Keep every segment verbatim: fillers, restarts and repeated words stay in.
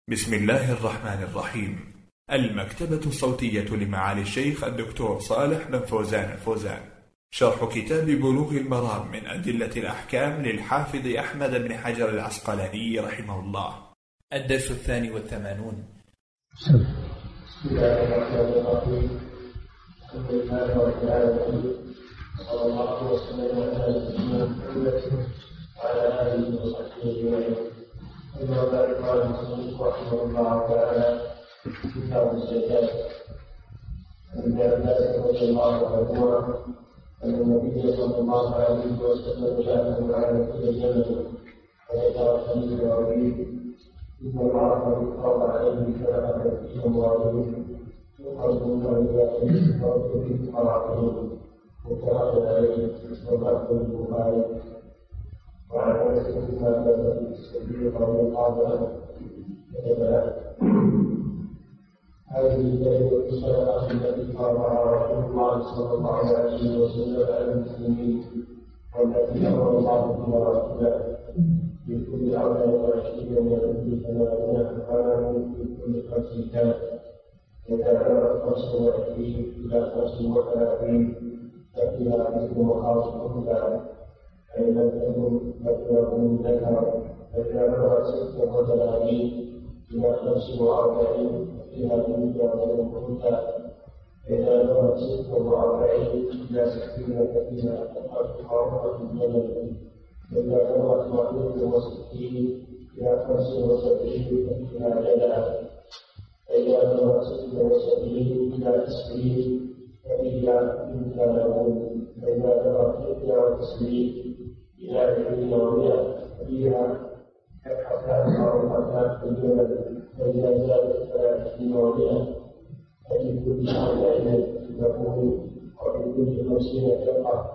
بسم الله الرحمن الرحيم. المكتبة الصوتية لمعالي الشيخ الدكتور صالح بن فوزان الفوزان، شرح كتاب بلوغ المرام من أدلة الأحكام للحافظ أحمد بن حجر العسقلاني رحمه الله، الدرس الثاني والثمانون. بسم الله الرحمن الرحيم. الحمد لله رب العالمين، صلى الله وسلم على نبينا محمد وعلى آله وصحبه أجمعين. أما بعد، قال المصنف رحمه الله تعالى: كتاب الزكاة. عن ابن عباس رضي الله عنهما أن النبي صلى الله عليه وسلم جاءه على كل اليمن فذكر الحديث العظيم: إن الله يفرض عليه شرعة في أموالهم يخرج من أوليائهم فرد في فقراءهم، متفق عليه واللفظ للبخاري. وعن انس بن مالك الصديق رضي الله عنه كتب: هذه كلمة الصدقة التي فرضها رسول الله صلى الله عليه وسلم على المسلمين، والتي أمر الله بها رسوله في كل أربع وعشرين من كل ثلاثين حراما في كل خمس كان، وكان خمس وعشرين إلى خمس وثلاثين ففيها مثل مخاصم ذلك، فإن لم تكن فكره من ذكر فكانها ستة وثلاثين إلى خمس وأربعين فيها من أنثى، فإذا كانت ستة وأربعين إلى ستين ففيها تقع حرمة الجبل، فإذا كانت واحدة وستين إلى خمس وسبعين ففيها جدعة، فإذا كانت ستة وسبعين إلى تسعين ففيها بنت لبون، فإذا كانت إحدى وتسعين إلى عشرين ومئة ففيها كفحتان أو في الجبل، فإذا زادت إلى عشرين ومئة ففي كل أربعين تكون، وفي كل خمسين فرقة.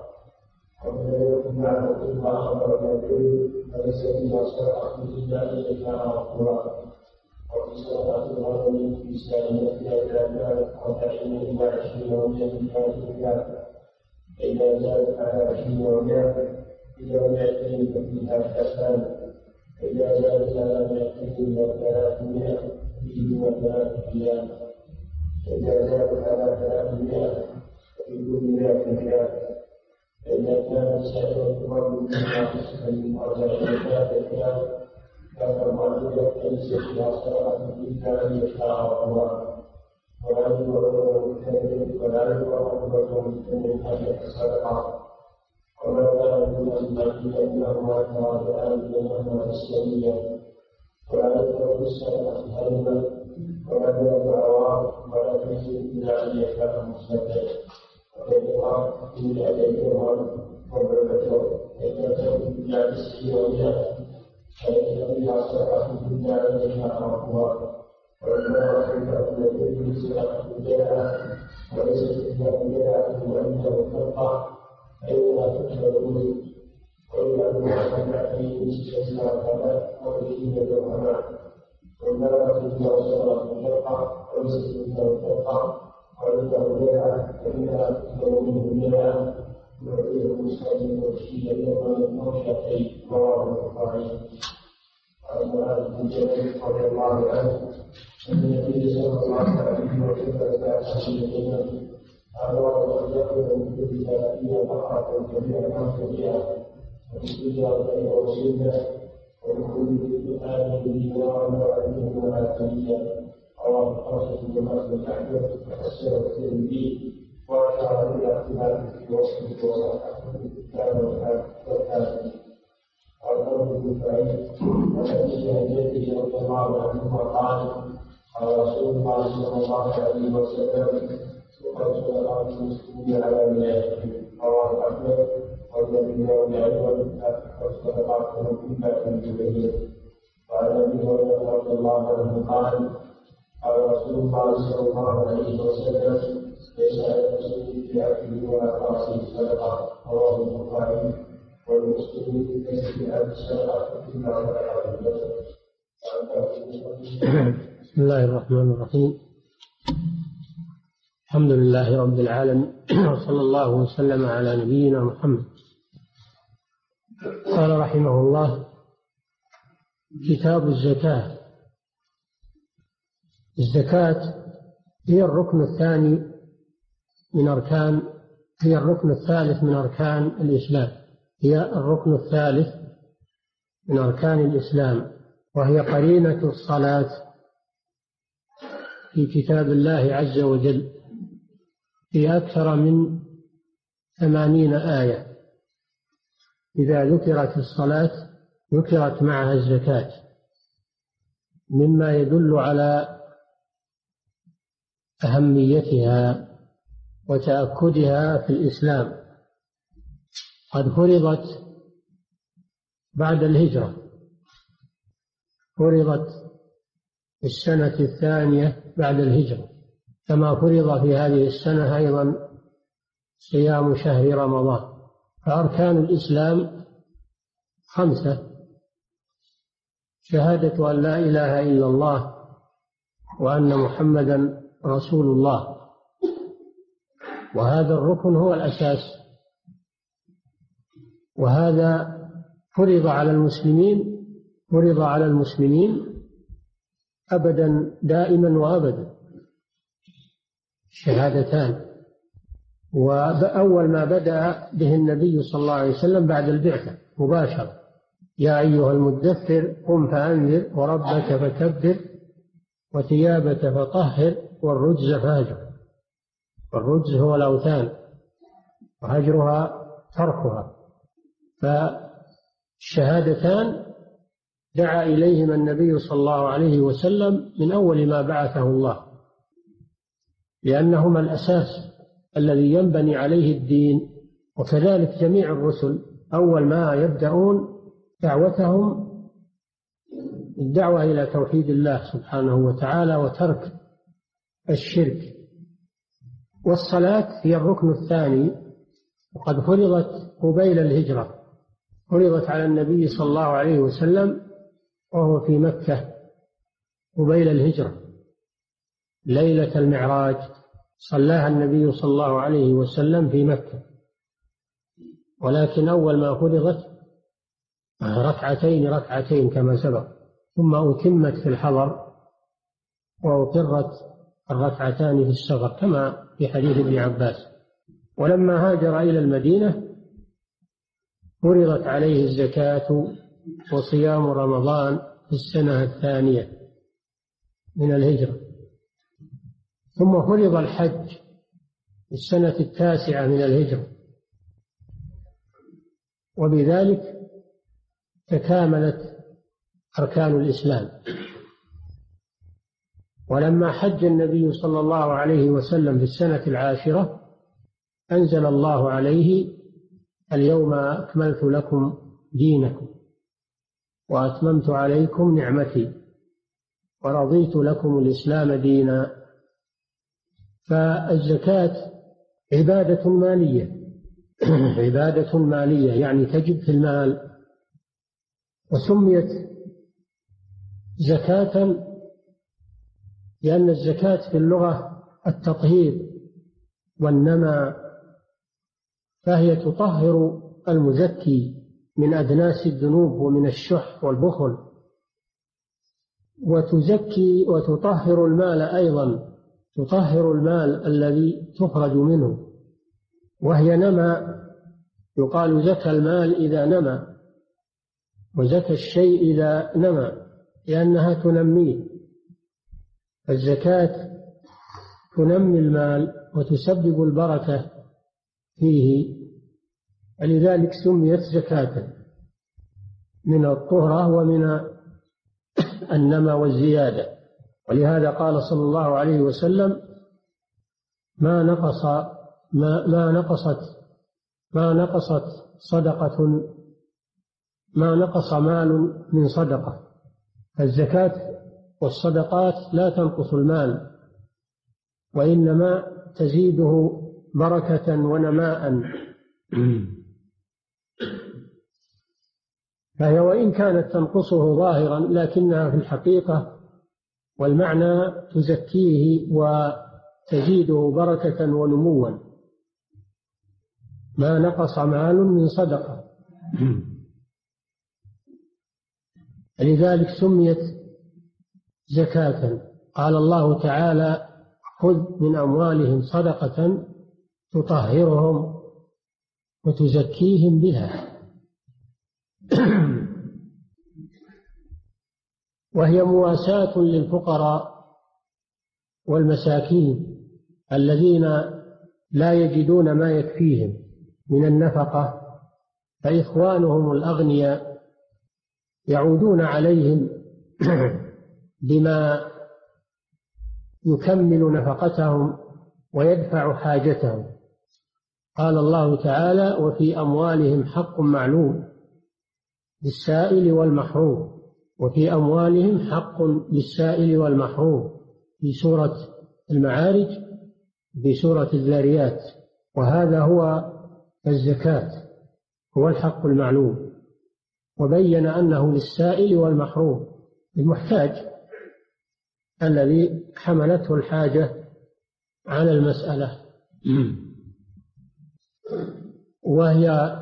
ومن يكن معه قطعة أخرى من العلم فليس فيها صدقة إلا إن كان غفورا. وفي صدقة الغنم في سائمتها إذا كانت أربعين إلى عشرين ومئة فيها، فإذا زادت على عشرين ومئة إلى مئتين ففيها شافان، فإذا زادت على مئتين إلى ثلاثمائة فيهما ثلاث أيام، فإذا زادت على ثلاثمائة ففي كل مئة أيام، فإذا كانت سائرة الرجل منها من أربعين أيام كان الرجل ليس فيها صدقة إلا أن يشاء الله، ولا يقرر بالكذب ولا يقرر بالكذب حاجة الصدقة. وما كان من الناس فإنهما تراجعان بينهما السرية، ولا يقرر الصدقة هرما ولا يدعواه ولا تجد إلا أن يشاء المستقيم. وكذلك إن أجلهم والبشر إذا كانوا إلا تسعين ومئة فإن فيها صدقة إلا أن يشاء الله. وإنما خلق الذي صدقة الجنة وليست إلا الجنة وإنه فرقة فإنها تشربون، وإذا كنا فيه مستثنى فلا وبه درهما، وإنما فيها صدقة الفرقة وليست إلا الفرقة، وإنه جنة فإنها تشرب منه جنة يعطيه المسلم والشيء يوم الموشى رواه البخاري. وعن معاذ بن جبل رضي الله عنه أن النبي صلى الله عليه وسلم كان حسينا أمر أن يأخذ من كل ثلاثين بقرة كبيرة كبيرة ومن أربعين وسنة ومن كل آل دينار وعليهما آتية، رواه الخمسة بن مسلم أحمد وفسر الترمذي وأشار إلى اختلاف في وصفه وصححه الكتاب والحاكم. وقال ابن سعيد وحديث عن جده رضي الله عنه قال: قال رسول الله صلى الله عليه وسلم: وقد صدقات المسلمين على مئاتهم، رواه أحمد. والذين يعلمون صدقاتهم إلا في الجبهين. وعن أبي هريرة رضي الله عنه قال: قال رسول الله صلى الله عليه وسلم: ليس على المسلم في أكله ولا قاصه صدقة، رواه البخاري. والمسلم ليس في هذه الصدقة إلا صدقة الجسد. بسم الله الرحمن الرحيم. الحمد لله رب العالمين، وصلى الله وسلم على نبينا محمد. قال رحمه الله: كتاب الزكاة. الزكاة هي الركن الثاني من أركان هي الركن الثالث من أركان الإسلام هي الركن الثالث من أركان الإسلام وهي قرينة الصلاة في كتاب الله عز وجل في أكثر من ثمانين آية. إذا ذكرت الصلاة ذكرت معها الزكاة، مما يدل على أهميتها وتأكدها في الإسلام. قد فرضت بعد الهجرة، فرضت في السنة الثانية بعد الهجرة، كما فرض في هذه السنة أيضا صيام شهر رمضان. فأركان الإسلام خمسة: شهادة أن لا إله إلا الله وأن محمدا رسول الله، وهذا الركن هو الأساس، وهذا فرض على المسلمين فرض على المسلمين أبدا دائما وأبدا، الشهادتان. وأول ما بدأ به النبي صلى الله عليه وسلم بعد البعثة مباشرة: يا أيها المدثر قم فأنذر وربك فكبر وثيابك فطهر والرجز فاهجر. والرجز هو الأوثان وهجرها تركها. فالشهادتان دعا إليهما النبي صلى الله عليه وسلم من أول ما بعثه الله، لأنهما الأساس الذي ينبني عليه الدين. وكذلك جميع الرسل أول ما يبدأون دعوتهم الدعوة إلى توحيد الله سبحانه وتعالى وترك الشرك. والصلاة هي الركن الثاني، وقد فرضت قبيل الهجرة، فرضت على النبي صلى الله عليه وسلم وهو في مكة قبيل الهجرة ليلة المعراج، صلاها النبي صلى الله عليه وسلم في مكة. ولكن أول ما فرضت ركعتين ركعتين كما سبق، ثم أتمت في الحضر وأقرت الركعتان في السفر كما في حديث ابن عباس. ولما هاجر إلى المدينة فرضت عليه الزكاة وصيام رمضان في السنة الثانية من الهجرة. ثم فرض الحج في السنة التاسعة من الهجرة، وبذلك تكاملت أركان الإسلام. ولما حج النبي صلى الله عليه وسلم في السنة العاشرة أنزل الله عليه: اليوم أكملت لكم دينكم وأتممت عليكم نعمتي ورضيت لكم الإسلام دينا. فالزكاة عبادة مالية عبادة مالية يعني تجب في المال، وسميت زكاة لأن الزكاة في اللغة التطهير والنمى، فهي تطهر المزكي من أدناس الذنوب ومن الشح والبخل، وتزكي وتطهر المال أيضا، تطهر المال الذي تخرج منه، وهي نمى. يقال زكى المال إذا نمى، وزكى الشيء إذا نمى، لأنها تنميه. الزكاة تنمي المال وتسبب البركة فيه، ولذلك سميت زكاة من الطهرة ومن النمى والزيادة. ولهذا قال صلى الله عليه وسلم: ما نقص ما, ما نقصت ما نقصت صدقة ما نقص مال من صدقة. الزكاة والصدقات لا تنقص المال، وإنما تزيده بركة ونماء. فهي وإن كانت تنقصه ظاهرا لكنها في الحقيقة والمعنى تزكيه وتزيده بركة ونموا. ما نقص مال من صدقة، لذلك سميت زكاة. قال الله تعالى: خذ من أموالهم صدقة تطهرهم وتزكيهم بها. وهي مواساة للفقراء والمساكين الذين لا يجدون ما يكفيهم من النفقة، فإخوانهم الأغنياء يعودون عليهم بما يكمل نفقتهم ويدفع حاجتهم. قال الله تعالى: وفي أموالهم حق معلوم للسائل والمحروم. وفي أموالهم حق للسائل والمحروم في سورة المعارج، في سورة الذاريات. وهذا هو الزكاة، هو الحق المعلوم، وبين أنه للسائل والمحروم، المحتاج الذي حملته الحاجة على المسألة. وهي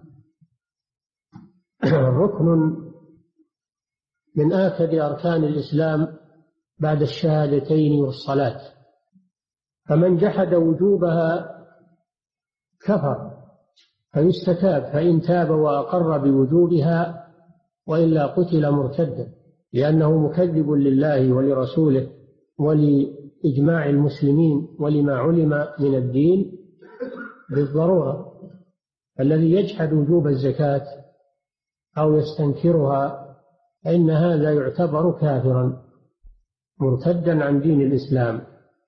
ركن من آكد أركان الإسلام بعد الشهادتين والصلاة، فمن جحد وجوبها كفر فيستتاب، فإن تاب وأقر بوجوبها وإلا قتل مرتدا، لأنه مكذب لله ولرسوله ولإجماع المسلمين ولما علم من الدين بالضرورة. الذي يجحد وجوب الزكاة أو يستنكرها فإن هذا يعتبر كافرا مرتدا عن دين الإسلام.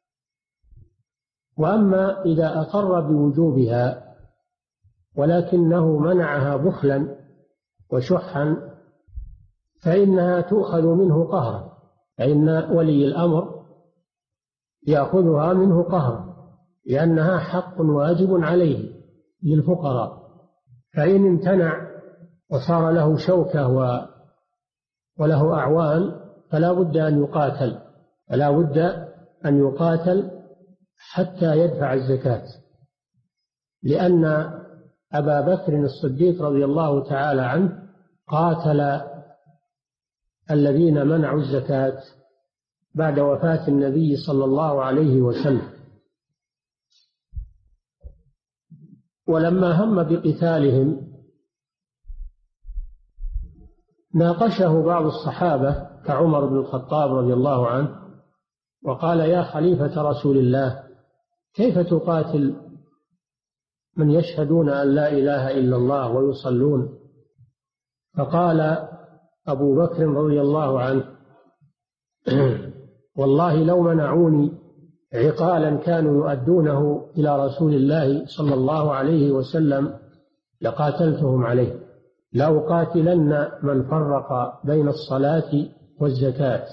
وأما إذا أقر بوجوبها ولكنه منعها بخلا وشحا فإنها تؤخذ منه قهرا، فإن ولي الأمر يأخذها منه قهرا، لأنها حق واجب عليه للفقراء. فإن امتنع وصار له شوكة وله أعوان فلا بد أن يقاتل، فلا بد أن يقاتل حتى يدفع الزكاة، لأن أبا بكر الصديق رضي الله تعالى عنه قاتل الذين منعوا الزكاة بعد وفاة النبي صلى الله عليه وسلم. ولما هم بقتالهم ناقشه بعض الصحابة كعمر بن الخطاب رضي الله عنه وقال: يا خليفة رسول الله، كيف تقاتل من يشهدون أن لا إله إلا الله ويصلون؟ فقال أبو بكر رضي الله عنه: والله لو منعوني عقالا كانوا يؤدونه إلى رسول الله صلى الله عليه وسلم لقاتلتهم عليه، لأقاتلن من فرق بين الصلاة والزكاة،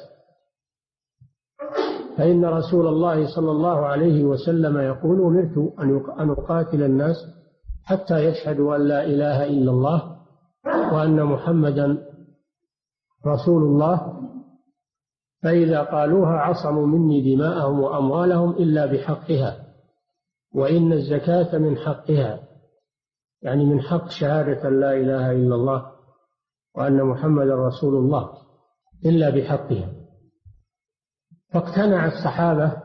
فإن رسول الله صلى الله عليه وسلم يقول: أمرت أن أقاتل الناس حتى يشهدوا أن لا إله إلا الله وأن محمدا رسول الله، فإذا قالوها عصموا مني دماءهم وأموالهم إلا بحقها، وإن الزكاة من حقها، يعني من حق شهادة لا إله إلا الله وأن محمدا رسول الله إلا بحقها. فاقتنع الصحابة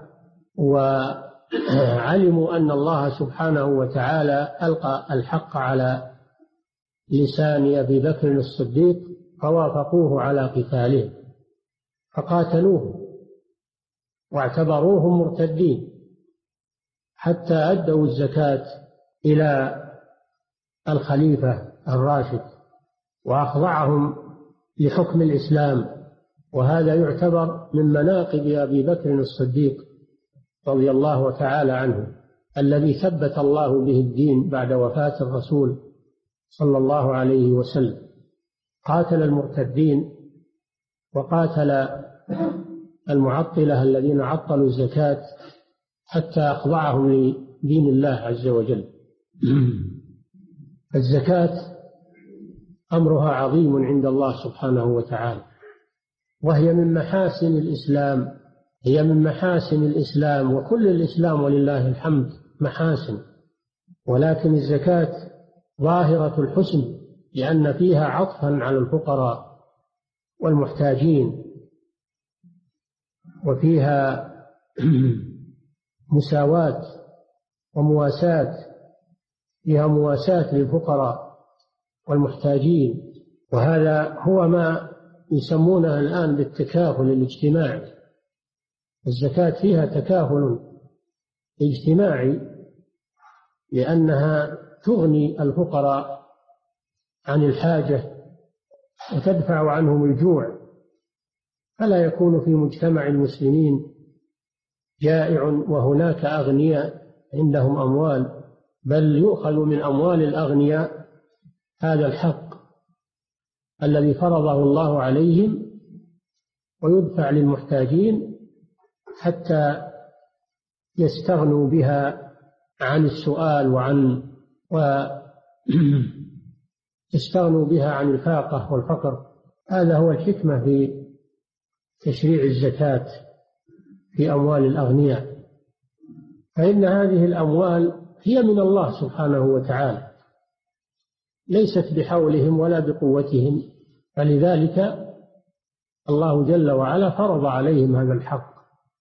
وعلموا أن الله سبحانه وتعالى ألقى الحق على لسان أبي بكر الصديق فوافقوه على قتاله فقاتلوه واعتبروهم مرتدين حتى أدوا الزكاة إلى الخليفة الراشد وأخضعهم لحكم الإسلام. وهذا يعتبر من مناقب أبي بكر الصديق رضي الله تعالى عنه، الذي ثبت الله به الدين بعد وفاة الرسول صلى الله عليه وسلم. قاتل المرتدين وقاتل المعطلة الذين عطلوا الزكاة حتى أخضعهم لدين الله عز وجل. الزكاة أمرها عظيم عند الله سبحانه وتعالى، وهي من محاسن الإسلام، هي من محاسن الإسلام، وكل الإسلام ولله الحمد محاسن، ولكن الزكاة ظاهرة الحسن لأن فيها عطفا على الفقراء والمحتاجين، وفيها مساواة ومواساة، فيها مواساة للفقراء والمحتاجين، وهذا هو ما يسمونه الآن بالتكافل الاجتماعي. الزكاة فيها تكافل اجتماعي، لأنها تغني الفقراء عن الحاجة وتدفع عنهم الجوع، فلا يكون في مجتمع المسلمين جائع وهناك أغنياء عندهم أموال، بل يؤخذ من أموال الأغنياء هذا الحق الذي فرضه الله عليهم ويدفع للمحتاجين حتى يستغنوا بها عن السؤال وعن ويستغنوا بها عن الفاقة والفقر. هذا هو الحكمة في تشريع الزكاة في أموال الأغنياء، فإن هذه الأموال هي من الله سبحانه وتعالى، ليست بحولهم ولا بقوتهم، فلذلك الله جل وعلا فرض عليهم هذا الحق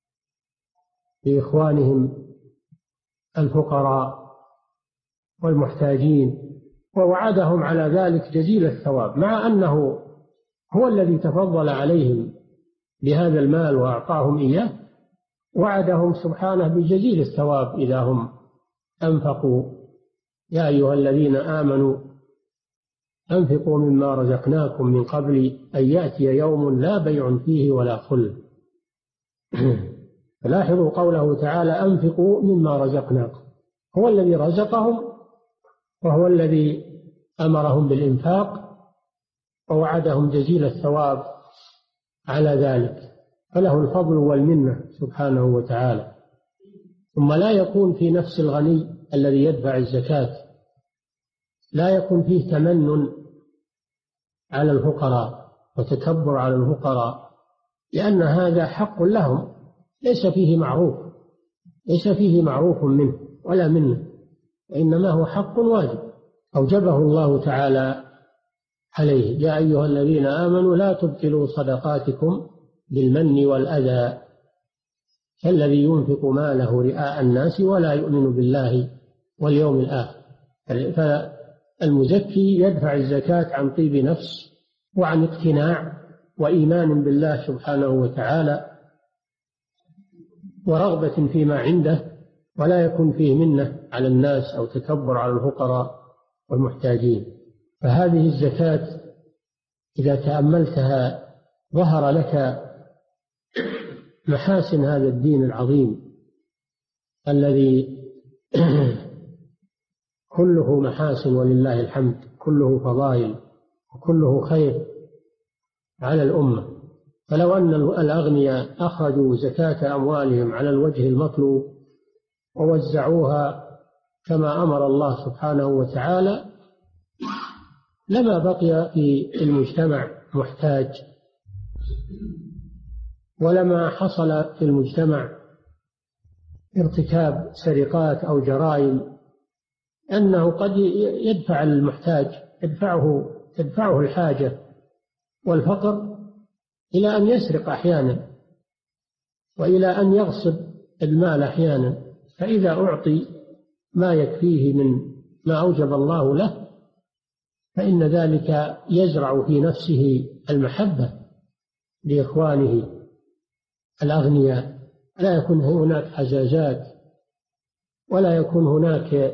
لإخوانهم الفقراء والمحتاجين، ووعدهم على ذلك جزيل الثواب، مع أنه هو الذي تفضل عليهم بهذا المال وأعطاهم إياه، وعدهم سبحانه بجزيل الثواب إذا هم أنفقوا. يا أيها الذين آمنوا أنفقوا مما رزقناكم من قبل أن يأتي يوم لا بيع فيه ولا خلة. فلاحظوا قوله تعالى أنفقوا مما رزقناكم، هو الذي رزقهم وهو الذي أمرهم بالإنفاق ووعدهم جزيل الثواب على ذلك، فله الفضل والمنة سبحانه وتعالى. ثم لا يكون في نفس الغني الذي يدفع الزكاة، لا يكون فيه تمنن على الفقراء وتكبر على الفقراء، لأن هذا حق لهم ليس فيه معروف، ليس فيه معروف منه ولا منه، وإنما هو حق واجب أوجبه الله تعالى عليه. يا أيها الذين آمنوا لا تبطلوا صدقاتكم بالمن والأذى كالذي ينفق ماله رئاء الناس ولا يؤمن بالله واليوم الآخر. فالمزكي يدفع الزكاة عن طيب نفس وعن اقتناع وإيمان بالله سبحانه وتعالى ورغبة فيما عنده، ولا يكون فيه منة على الناس أو تكبر على الفقراء والمحتاجين. فهذه الزكاة إذا تأملتها ظهر لك محاسن هذا الدين العظيم الذي كله محاسن ولله الحمد، كله فضائل وكله خير على الأمة. فلو أن الأغنياء أخرجوا زكاة أموالهم على الوجه المطلوب ووزعوها كما أمر الله سبحانه وتعالى لما بقي في المجتمع محتاج، ولما حصل في المجتمع ارتكاب سرقات أو جرائم، أنه قد يدفع المحتاج يدفعه تدفعه الحاجة والفقر إلى أن يسرق أحيانا وإلى أن يغصب المال أحيانا، فإذا أعطي ما يكفيه من ما أوجب الله له فإن ذلك يزرع في نفسه المحبة لإخوانه الأغنياء، لا يكون هناك حزازات ولا يكون هناك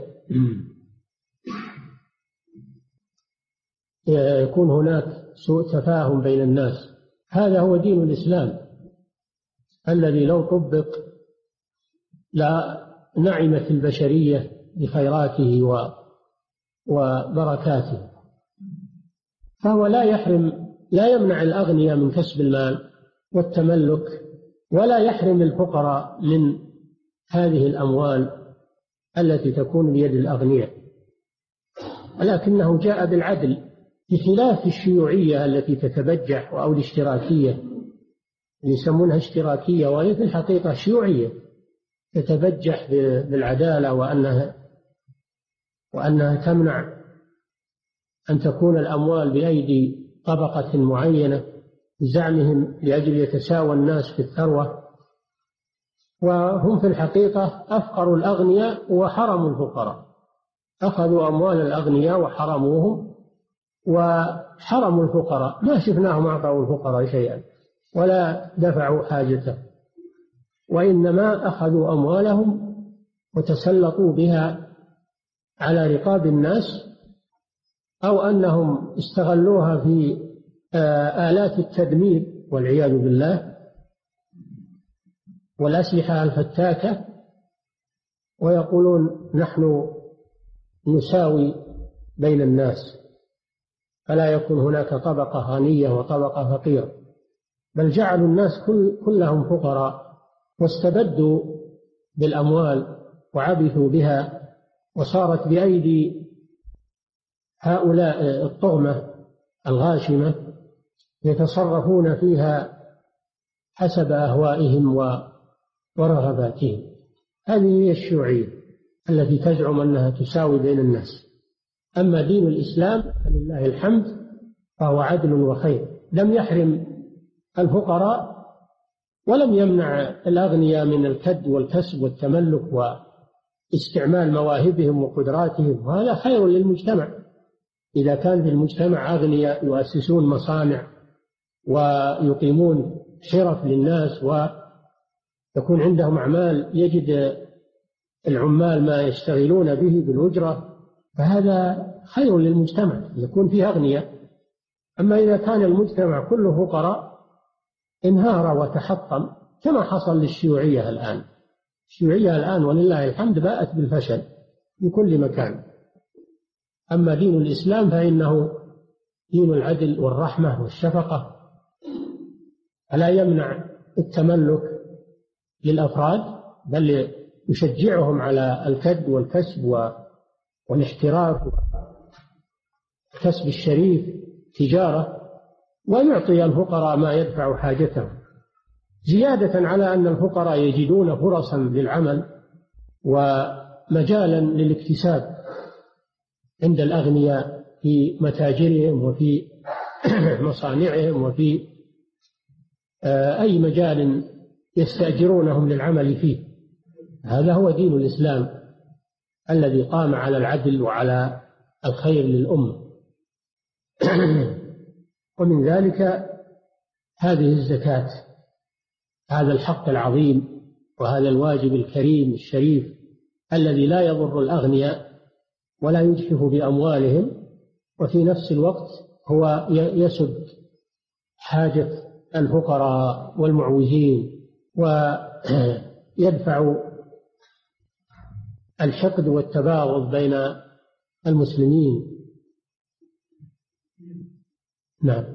يكون هناك سوء تفاهم بين الناس. هذا هو دين الإسلام الذي لو طبق لا نعمت البشرية بخيراته وبركاته. فهو لا يحرم لا يمنع الأغنياء من كسب المال والتملك، ولا يحرم الفقراء من هذه الأموال التي تكون بيد الأغنياء، ولكنه جاء بالعدل بخلاف الشيوعية التي تتبجح أو الاشتراكية يسمونها اشتراكية وهي في الحقيقة شيوعية تتبجح بالعدالة وأنها وأنها تمنع أن تكون الأموال بأيدي طبقة معينة بزعمهم لأجل يتساوى الناس في الثروة. وهم في الحقيقة أفقر الأغنياء وحرموا الفقراء، أخذوا أموال الأغنياء وحرموهم وحرموا الفقراء، ما شفناهم أعطوا الفقراء شيئا ولا دفعوا حاجته، وإنما أخذوا أموالهم وتسلطوا بها على رقاب الناس، أو أنهم استغلوها في آلات التدمير والعياذ بالله والأسلحة الفتاكة، ويقولون نحن نساوي بين الناس فلا يكون هناك طبقة غنية وطبقة فقيرة، بل جعلوا الناس كل كلهم فقراء واستبدوا بالأموال وعبثوا بها، وصارت بأيدي هؤلاء الطغمة الغاشمة يتصرفون فيها حسب أهوائهم ورغباتهم. هذه هي الشيوعية التي تزعم أنها تساوي بين الناس. أما دين الإسلام فلله الحمد فهو عدل وخير، لم يحرم الفقراء ولم يمنع الأغنياء من الكد والكسب والتملك واستعمال مواهبهم وقدراتهم، وهذا خير للمجتمع. إذا كان في المجتمع أغنياء يؤسسون مصانع ويقيمون حرف للناس ويكون عندهم أعمال يجد العمال ما يشتغلون به بالأجرة، فهذا خير للمجتمع يكون فيه أغنياء. أما إذا كان المجتمع كله فقراء انهار وتحطم كما حصل للشيوعية الآن. الشيوعية الآن ولله الحمد باءت بالفشل في كل مكان. أما دين الإسلام فإنه دين العدل والرحمة والشفقة، فلا يمنع التملك للأفراد بل يشجعهم على الكد والكسب والاحتراف والكسب الشريف تجارة، ويعطي الفقراء ما يدفع حاجتهم، زيادة على أن الفقراء يجدون فرصا للعمل ومجالا للاكتساب عند الأغنياء في متاجرهم وفي مصانعهم وفي أي مجال يستأجرونهم للعمل فيه. هذا هو دين الإسلام الذي قام على العدل وعلى الخير للأمة. ومن ذلك هذه الزكاة، هذا الحق العظيم وهذا الواجب الكريم الشريف الذي لا يضر الأغنياء ولا يجحف بأموالهم، وفي نفس الوقت هو يسد حاجة الفقراء والمعوزين ويدفع الحقد والتباغض بين المسلمين. نعم.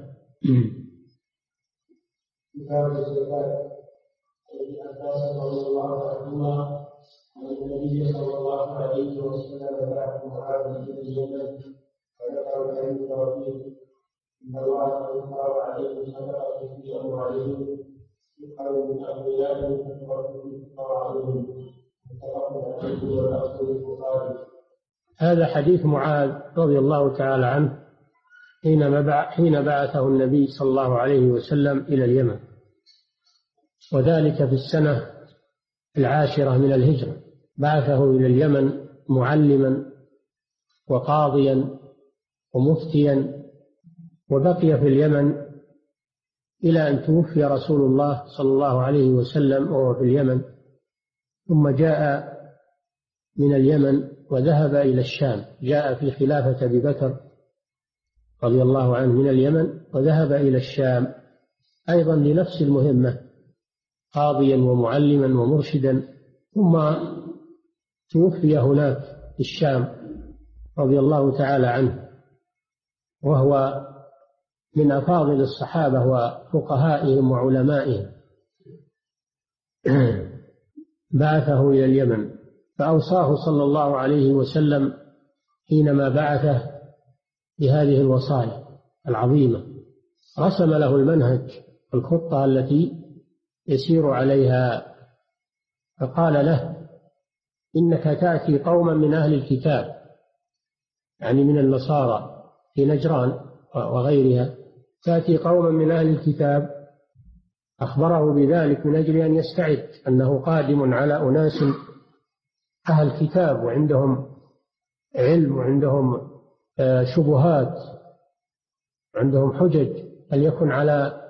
كتاب الزكاة الذي عباس رضي الله عنهما أن النبي صلى الله عليه وسلم بعث معاذ إلى اليمن فذكر ذلك وفيه إن الله قد فرض عليهم صدقة في أموالهم يقال من أغنيائهم فتوفوا الفقراء متفق عليه والأصل البخاري. هذا حديث معاذ رضي الله تعالى عنه حين بعثه النبي صلى الله عليه وسلم إلى اليمن، وذلك في السنة العاشرة من الهجرة. بعثه إلى اليمن معلما وقاضيا ومفتيا، وبقي في اليمن إلى أن توفي رسول الله صلى الله عليه وسلم وهو في اليمن، ثم جاء من اليمن وذهب إلى الشام. جاء في خلافة أبي بكر رضي الله عنه من اليمن وذهب إلى الشام أيضا لنفس المهمة، قاضيا ومعلما ومرشدا، ثم توفي هناك في الشام رضي الله تعالى عنه، وهو من أفاضل الصحابة وفقهائهم وعلمائهم. بعثه إلى اليمن فأوصاه صلى الله عليه وسلم حينما بعثه بهذه الوصايا العظيمة، رسم له المنهج الخطة التي يسير عليها، فقال له إنك تأتي قوما من أهل الكتاب، يعني من النصارى في نجران وغيرها، تأتي قوما من أهل الكتاب أخبره بذلك من أجل أن يستعد أنه قادم على أناس أهل كتاب وعندهم علم وعندهم شبهات وعندهم حجج، فليكن على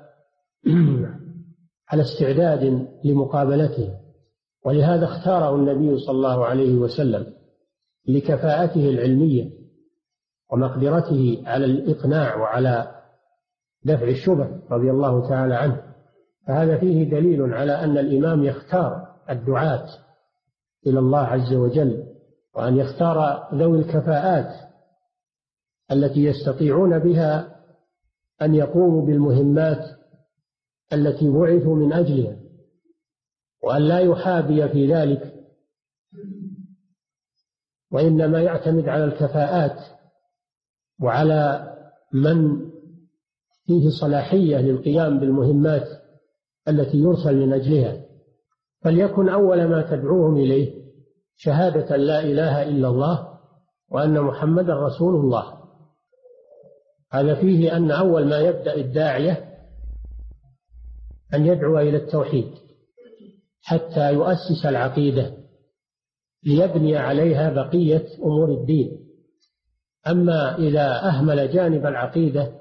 على استعداد لمقابلته. ولهذا اختاره النبي صلى الله عليه وسلم لكفاءته العلمية ومقدرته على الإقناع وعلى دفع الشبه رضي الله تعالى عنه. فهذا فيه دليل على أن الإمام يختار الدعاة إلى الله عز وجل، وأن يختار ذوي الكفاءات التي يستطيعون بها أن يقوموا بالمهمات التي بعثوا من أجلها، وأن لا يحابي في ذلك، وإنما يعتمد على الكفاءات وعلى من فيه صلاحية للقيام بالمهمات التي يرسل من أجلها. فليكن أول ما تدعوهم إليه شهادة لا إله إلا الله وأن محمدا رسول الله. هذا فيه أن أول ما يبدأ الداعية أن يدعو إلى التوحيد حتى يؤسس العقيدة ليبني عليها بقية أمور الدين. أما إذا أهمل جانب العقيدة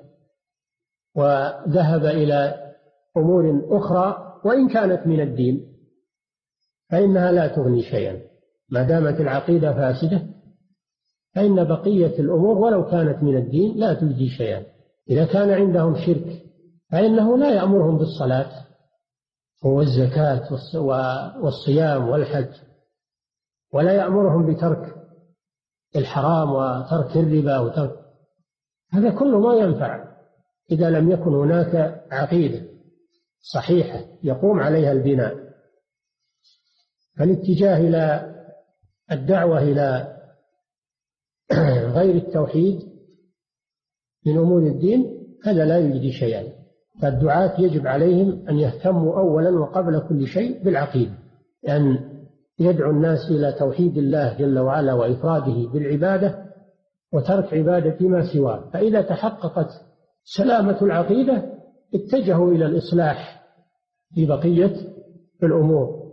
وذهب إلى أمور أخرى وإن كانت من الدين فإنها لا تغني شيئا. ما دامت العقيدة فاسدة فإن بقية الأمور ولو كانت من الدين لا تجدي شيئا. إذا كان عندهم شرك فإنه لا يأمرهم بالصلاة والزكاة والصيام والحج، ولا يأمرهم بترك الحرام وترك الربا وترك هذا كله ما ينفع إذا لم يكن هناك عقيدة صحيحة يقوم عليها البناء. فالاتجاه إلى الدعوة إلى غير التوحيد من أمور الدين هذا لا يجدي شيئا. فالدعاة يجب عليهم أن يهتموا أولا وقبل كل شيء بالعقيدة، أن يدعو الناس إلى توحيد الله جل وعلا وإفراده بالعبادة وترك عبادة ما سواه. فإذا تحققت سلامة العقيدة اتجهوا إلى الإصلاح في بقية الأمور.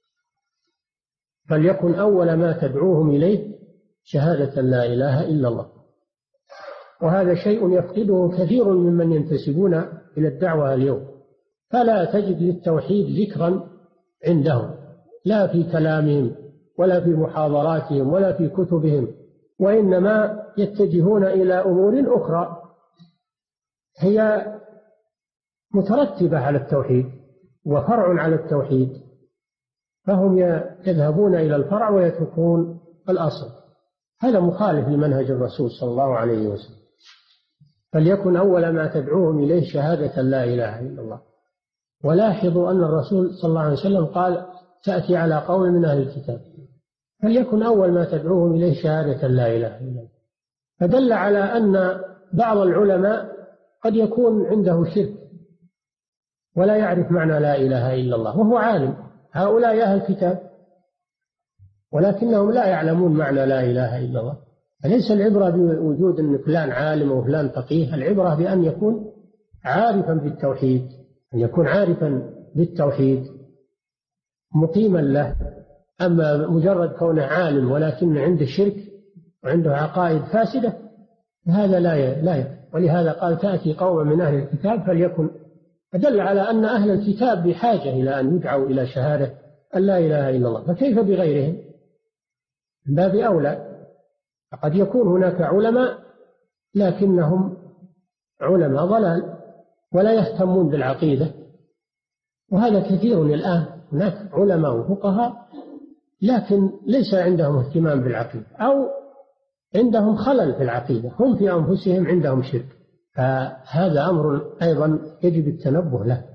فليكن أول ما تدعوهم إليه شهادة لا إله إلا الله. وهذا شيء يفقده كثير ممن ينتسبون إلى الدعوة اليوم، فلا تجد للتوحيد ذكرا عندهم لا في كلامهم ولا في محاضراتهم ولا في كتبهم، وإنما يتجهون إلى أمور أخرى هي مترتبة على التوحيد وفرع على التوحيد، فهم يذهبون إلى الفرع ويتركون الأصل. هذا مخالف لمنهج الرسول صلى الله عليه وسلم. فليكن أول ما تدعوهم إليه شهادة لا إله إلا الله. ولاحظوا أن الرسول صلى الله عليه وسلم قال تأتي على قوم من أهل الكتاب، فليكن أول ما تدعوهم إليه شهادة لا إله إلا الله. فدل على أن بعض العلماء قد يكون عنده شرك ولا يعرف معنى لا إله إلا الله وهو عالم. هؤلاء أهل الكتاب ولكنهم لا يعلمون معنى لا إله إلا الله. فليس العبرة بوجود أن فلان عالم وفلان فقيه، العبرة بأن يكون عارفا بالتوحيد، أن يكون عارفا بالتوحيد مقيما له. أما مجرد كونه عالم ولكن عنده شرك وعنده عقائد فاسدة هذا لا لا. ولهذا قال تأتي قوم من أهل الكتاب فليكن، فدل على أن أهل الكتاب بحاجة إلى أن يدعوا إلى شهادة أن لا إله إلا الله، فكيف بغيرهم؟ من باب أولى. قد يكون هناك علماء لكنهم علماء ضلال ولا يهتمون بالعقيدة، وهذا كثير الآن. هناك علماء وفقهاء لكن ليس عندهم اهتمام بالعقيدة أو عندهم خلل في العقيدة، هم في أنفسهم عندهم شرك. فهذا أمر أيضا يجب التنبه له.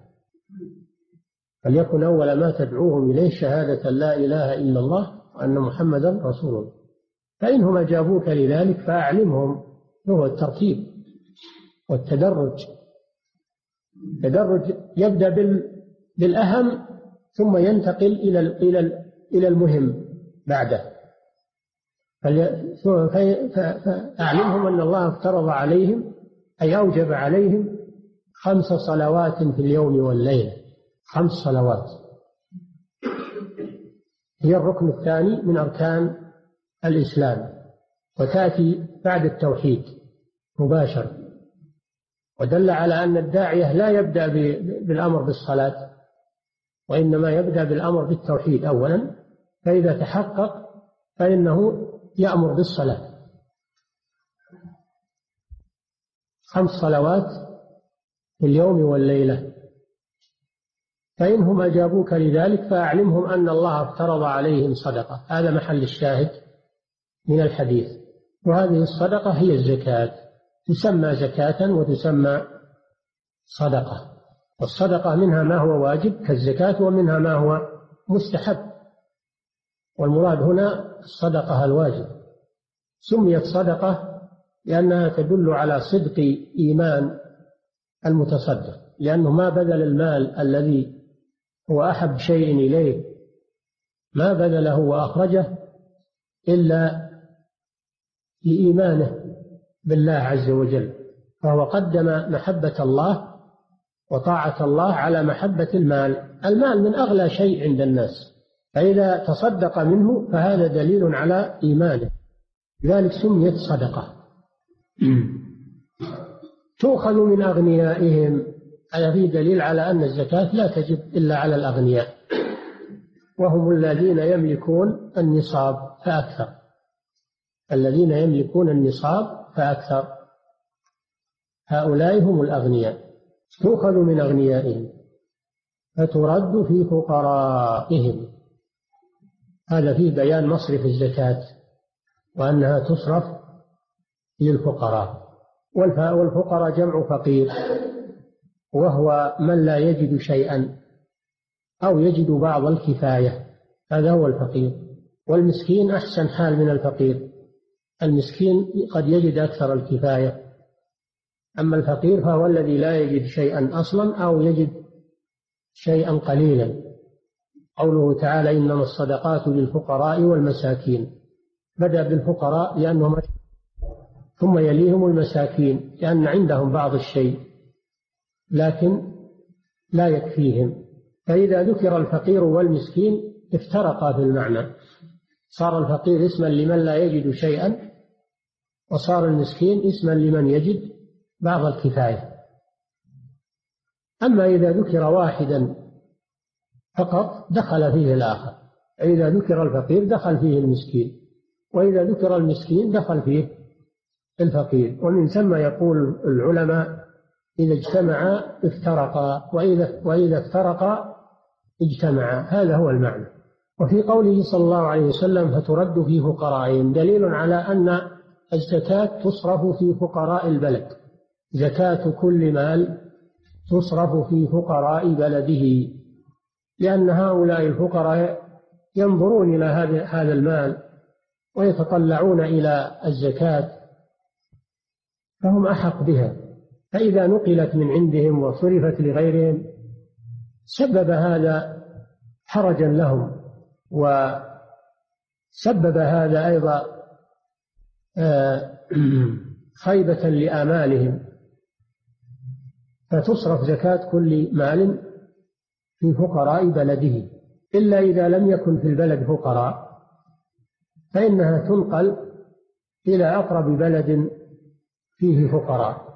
فليكن أول ما تدعوهم إليه شهادة لا إله إلا الله وأن محمدا رسول الله. فإنهم أجابوك لذلك فأعلمهم. هو الترتيب والتدرج. التدرج يبدأ بالأهم ثم ينتقل إلى إلى إلى المهم بعده. فأعلمهم أن الله افترض عليهم أي أوجب عليهم خمس صلوات في اليوم والليلة، خمس صلوات هي الركن الثاني من أركان الإسلام، وتأتي بعد التوحيد مباشرة. ودل على أن الداعية لا يبدأ بالأمر بالصلاة، وإنما يبدأ بالأمر بالتوحيد أولا، فإذا تحقق فإنه يأمر بالصلاة. خمس صلوات في اليوم والليلة، فإنهم أجابوك لذلك فأعلمهم أن الله افترض عليهم صدقة. هذا محل الشاهد من الحديث. وهذه الصدقة هي الزكاة، تسمى زكاة وتسمى صدقة. والصدقة منها ما هو واجب كالزكاة، ومنها ما هو مستحب، والمراد هنا الصدقة الواجب. سميت صدقة لأنها تدل على صدق إيمان المتصدق، لأنه ما بذل المال الذي هو أحب شيء إليه، ما بذله وأخرجه إلا لإيمانه بالله عز وجل، فهو قدم محبة الله وطاعة الله على محبة المال. المال من أغلى شيء عند الناس، فإذا تصدق منه فهذا دليل على إيمانه، لذلك سميت صدقة. تؤخذ من أغنيائهم، هذا فيه دليل على أن الزكاة لا تجب إلا على الأغنياء، وهم الذين يملكون النصاب فأكثر، الذين يملكون النصاب فأكثر، هؤلاء هم الأغنياء. تؤخذ من أغنيائهم فترد في فقرائهم، هذا فيه بيان مصرف الزكاة وأنها تصرف للفقراء. والفقراء جمع فقير، وهو من لا يجد شيئا أو يجد بعض الكفاية، هذا هو الفقير. والمسكين أحسن حال من الفقير، المسكين قد يجد أكثر الكفاية، أما الفقير فهو الذي لا يجد شيئا أصلا أو يجد شيئا قليلا. قوله تعالى إنما الصدقات للفقراء والمساكين، بدأ بالفقراء لأنهم، ثم يليهم المساكين لأن عندهم بعض الشيء لكن لا يكفيهم. فإذا ذكر الفقير والمسكين افترقا في المعنى، صار الفقير اسما لمن لا يجد شيئا، وصار المسكين اسما لمن يجد بعض الكفاية. أما إذا ذكر واحدا فقط دخل فيه الآخر، إذا ذكر الفقير دخل فيه المسكين، وإذا ذكر المسكين دخل فيه الفقير. ومن ثم يقول العلماء إذا اجتمعا افترقا، وإذا, وإذا افترقا اجتمعا، هذا هو المعنى. وفي قوله صلى الله عليه وسلم فترد في فقرائهم دليل على أن الزكاة تصرف في فقراء البلد، زكاة كل مال تصرف في فقراء بلده، لأن هؤلاء الفقراء ينظرون إلى هذا المال ويتطلعون إلى الزكاة، فهم أحق بها. فإذا نقلت من عندهم وصرفت لغيرهم سبب هذا حرجا لهم، وسبب هذا أيضا خيبة لآمالهم، فتصرف زكاة كل مال في فقراء بلده، إلا إذا لم يكن في البلد فقراء فإنها تنقل إلى أقرب بلد فيه فقراء.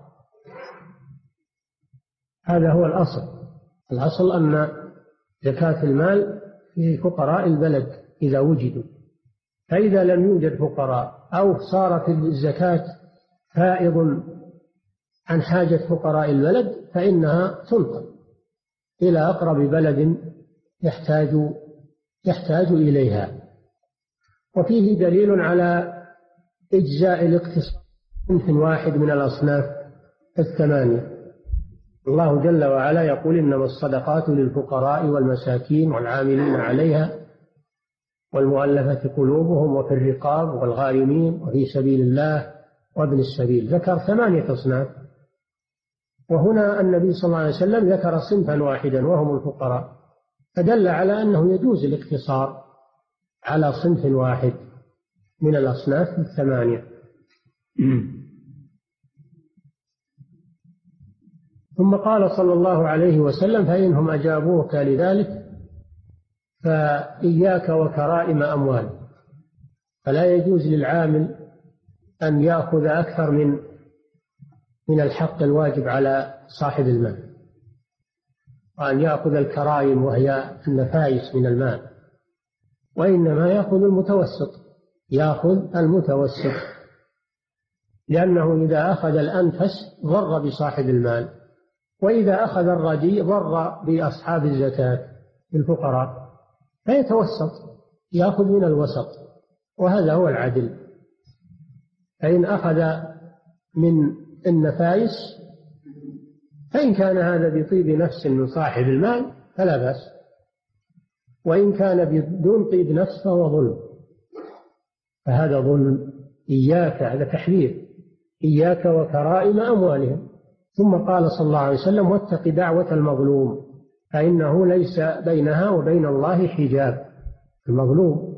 هذا هو الأصل. الأصل أن زكاة المال في فقراء البلد إذا وجدوا، فإذا لم يوجد فقراء أو صار في الزكاة فائض عن حاجة فقراء البلد فإنها تنقل إلى أقرب بلد يحتاج يحتاج إليها. وفيه دليل على إجزاء الاقتصاد صنف واحد من الأصناف الثمانية. الله جل وعلا يقول إنما الصدقات للفقراء والمساكين والعاملين عليها والمؤلفة قلوبهم وفي الرقاب والغارمين وفي سبيل الله وابن السبيل. ذكر ثمانية أصناف، وهنا النبي صلى الله عليه وسلم ذكر صنفا واحدا وهم الفقراء، فدل على أنه يجوز الاقتصار على صنف واحد من الأصناف الثمانية. ثم قال صلى الله عليه وسلم: فإنهم أجابوك لذلك فإياك وكرائم أموال. فلا يجوز للعامل أن يأخذ أكثر من من الحق الواجب على صاحب المال، وأن يأخذ الكرائم وهي النفائس من المال، وإنما يأخذ المتوسط، يأخذ المتوسط، لأنه إذا أخذ الأنفس ضر بصاحب المال، وإذا أخذ الرديء ضر بأصحاب الزكاة الفقراء، فيتوسط، يأخذ من الوسط، وهذا هو العدل. فإن أخذ من النفائس فإن كان هذا بطيب نفس من صاحب المال فلا بأس، وإن كان بدون طيب نفس فهو ظلم، فهذا ظلم. إياك، هذا تحذير، إياك وكرائم أموالهم. ثم قال صلى الله عليه وسلم: واتق دعوة المظلوم فإنه ليس بينها وبين الله حجاب. المظلوم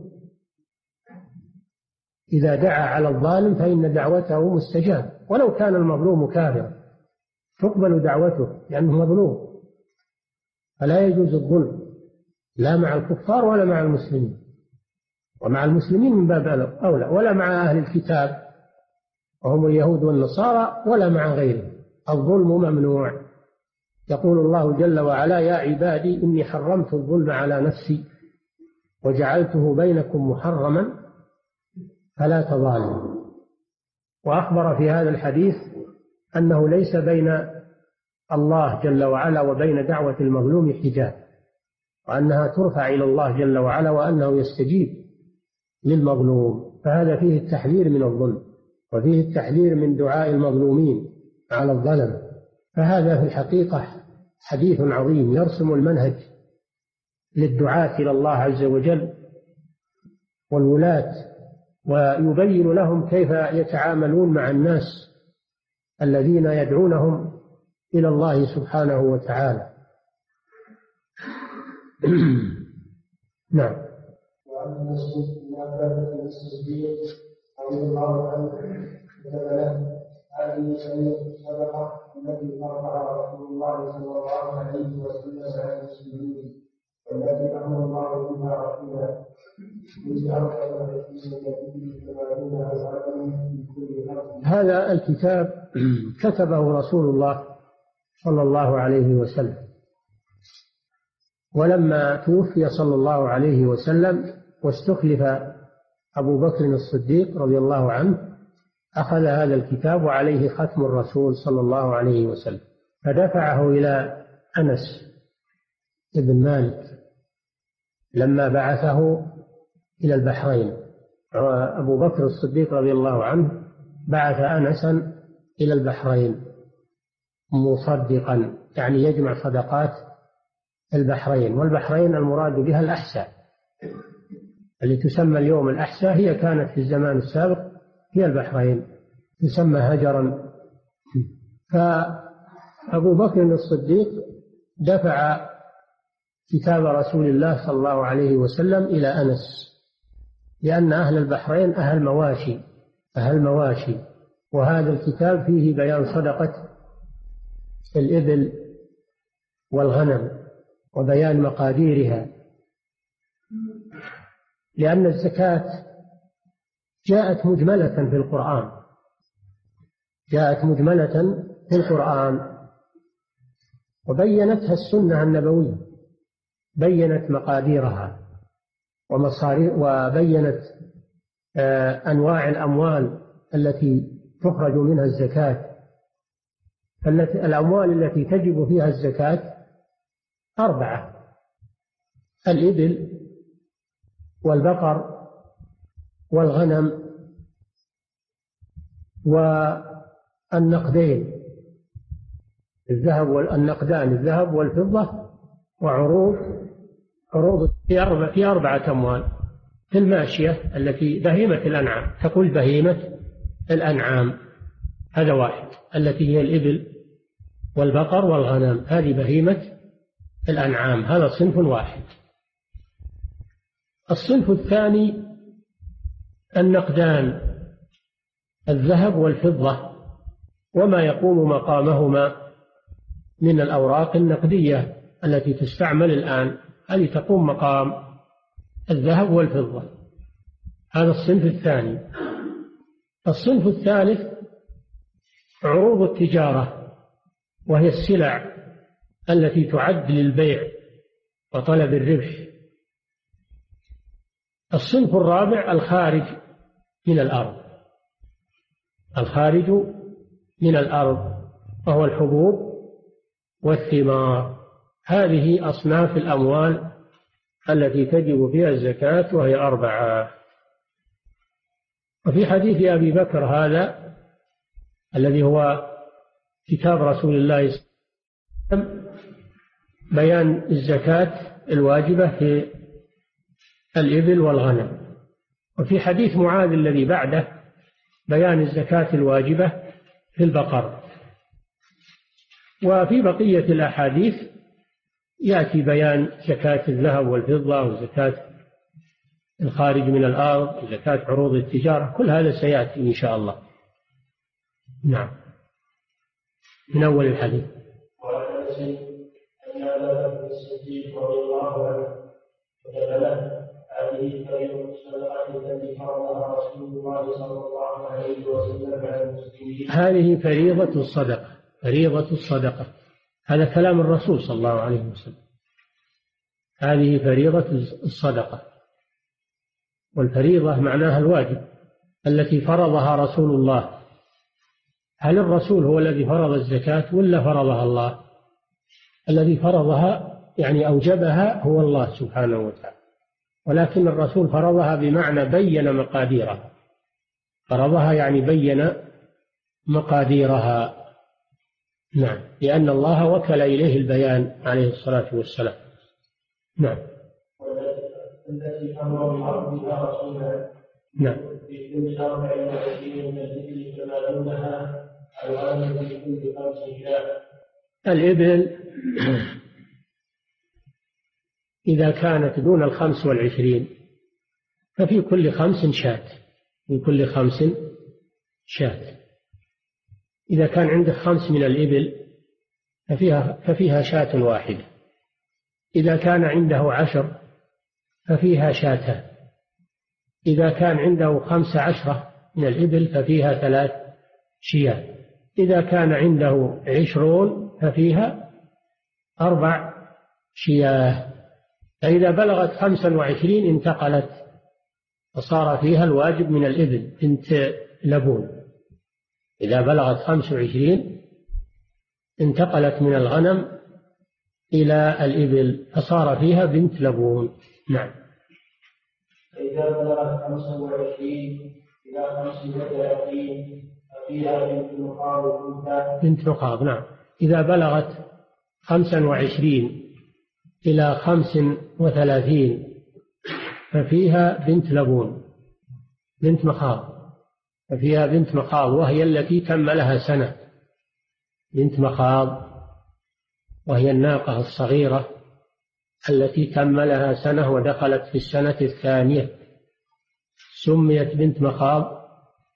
إذا دعا على الظالم فإن دعوته مستجاب، ولو كان المظلوم كافرا تقبل دعوته لأنه مظلوم. فلا يجوز الظلم لا مع الكفار ولا مع المسلمين، ومع المسلمين من باب أولى، ولا مع أهل الكتاب وهم اليهود والنصارى، ولا مع غيرهم. الظلم ممنوع. يقول الله جل وعلا: يا عبادي إني حرمت الظلم على نفسي وجعلته بينكم محرما فلا تظالموا. وأخبر في هذا الحديث أنه ليس بين الله جل وعلا وبين دعوة المظلوم حجاب، وأنها ترفع إلى الله جل وعلا، وأنه يستجيب للمظلوم. فهذا فيه التحذير من الظلم، وفيه التحذير من دعاء المظلومين على الظلم. فهذا في الحقيقة حديث عظيم يرسم المنهج للدعاة إلى الله عز وجل والولاة، ويبين لهم كيف يتعاملون مع الناس الذين يدعونهم إلى الله سبحانه وتعالى. نعم. وعن مسجد ما ثبت الصديق رضي الله عنه كتب له: هذه سنة الصدقة التي فرضها رسول الله صلى الله عليه وسلم على المسلمين، والتي أمر الله بها رسوله. هذا الكتاب كتبه رسول الله صلى الله عليه وسلم، ولما توفي صلى الله عليه وسلم واستخلف أبو بكر الصديق رضي الله عنه أخذ هذا الكتاب وعليه ختم الرسول صلى الله عليه وسلم، فدفعه إلى أنس بن مالك لما بعثه إلى البحرين. أبو بكر الصديق رضي الله عنه بعث أنسا إلى البحرين مصدقا، يعني يجمع صدقات البحرين. والبحرين المراد بها الأحساء، اللي تسمى اليوم الأحساء هي كانت في الزمان السابق هي البحرين، تسمى هجرا. فأبو بكر الصديق دفع كتاب رسول الله صلى الله عليه وسلم إلى أنس، لأن أهل البحرين أهل مواشي أهل مواشي وهذا الكتاب فيه بيان صدقة الإبل والغنم وبيان مقاديرها، لأن الزكاة جاءت مجملة في القرآن جاءت مجملة في القرآن وبينتها السنة النبوية، بينت مقاديرها ومصاريف، وبينت أنواع الأموال التي تخرج منها الزكاة. الأموال التي تجب فيها الزكاة أربعة: الإبل والبقر والغنم والنقدين، الذهب والنقدان، الذهب والفضة، وعروض عروض في أربعة في أربعة أموال. في الماشية التي بهيمة الأنعام، تقول بهيمة الأنعام، هذا واحد، التي هي الإبل والبقر والغنم، هذه بهيمة الأنعام، هذا صنف واحد. الصنف الثاني النقدان، الذهب والفضة وما يقوم مقامهما من الأوراق النقدية التي تستعمل الآن، هذه تقوم مقام الذهب والفضة. هذا الصنف الثاني. الصنف الثالث عروض التجارة، وهي السلع التي تعد للبيع وطلب الربح. الصنف الرابع الخارج من الأرض، الخارج من الأرض وهو الحبوب والثمار. هذه أصناف الأموال التي تجب فيها الزكاة، وهي أربعة. وفي حديث أبي بكر هذا الذي هو كتاب رسول الله صلى الله عليه وسلم بيان الزكاة الواجبة في الإبل والغنم، وفي حديث معاذ الذي بعده بيان الزكاة الواجبة في البقر. وفي بقية الأحاديث يأتي بيان زكاة الذهب والفضة وزكاة الخارج من الأرض وزكاة عروض التجارة، كل هذا سيأتي إن شاء الله. نعم. من أول الحديث. وعن أنس أن أبا بكر الصديق رضي الله عنه كتب له: هذه فريضة الصدقة التي فرضها رسول الله صلى الله عليه وسلم على المسلمين. هذه فريضة الصدقة، فريضة الصدقة، هذا كلام الرسول صلى الله عليه وسلم. هذه فريضة الصدقة، والفريضة معناها الواجب التي فرضها رسول الله. هل الرسول هو الذي فرض الزكاة ولا فرضها الله؟ الذي فرضها يعني أوجبها هو الله سبحانه وتعالى، ولكن الرسول فرضها بمعنى بين مقاديرها. فرضها يعني بين مقاديرها. نعم، لأن الله وكل إليه البيان عليه الصلاة والسلام. نعم. التي أمر الله بها رسوله. نعم. في كل أربع وعشرين من الإبل فما دونها الغنم في كل خمس شاة. الإبل إذا كانت دون الخمس والعشرين ففي كل خمس شاة، في كل خمس شاة. إذا كان عندك خمس من الإبل ففيها, ففيها شاة واحدة. إذا كان عنده عشر ففيها شاتان. إذا كان عنده خمس عشرة من الإبل ففيها ثلاث شياه. إذا كان عنده عشرون ففيها أربع شياه. فإذا بلغت خمسا وعشرين انتقلت وصار فيها الواجب من الإبل بنت لبون. إذا بلغت خمس وعشرين انتقلت من الغنم إلى الإبل فصار فيها بنت لبون. نعم. إذا بلغت خمسا وعشرين إلى خمس وثلاثين ففيها بنت نقاض. بنت نقاض. نعم. إذا بلغت خمسا وعشرين إلى خمس وثلاثين ففيها بنت لبون، بنت مخاض. ففيها بنت مخاض وهي التي تم لها سنة. بنت مخاض وهي الناقة الصغيرة التي تم لها سنة ودخلت في السنة الثانية. سميت بنت مخاض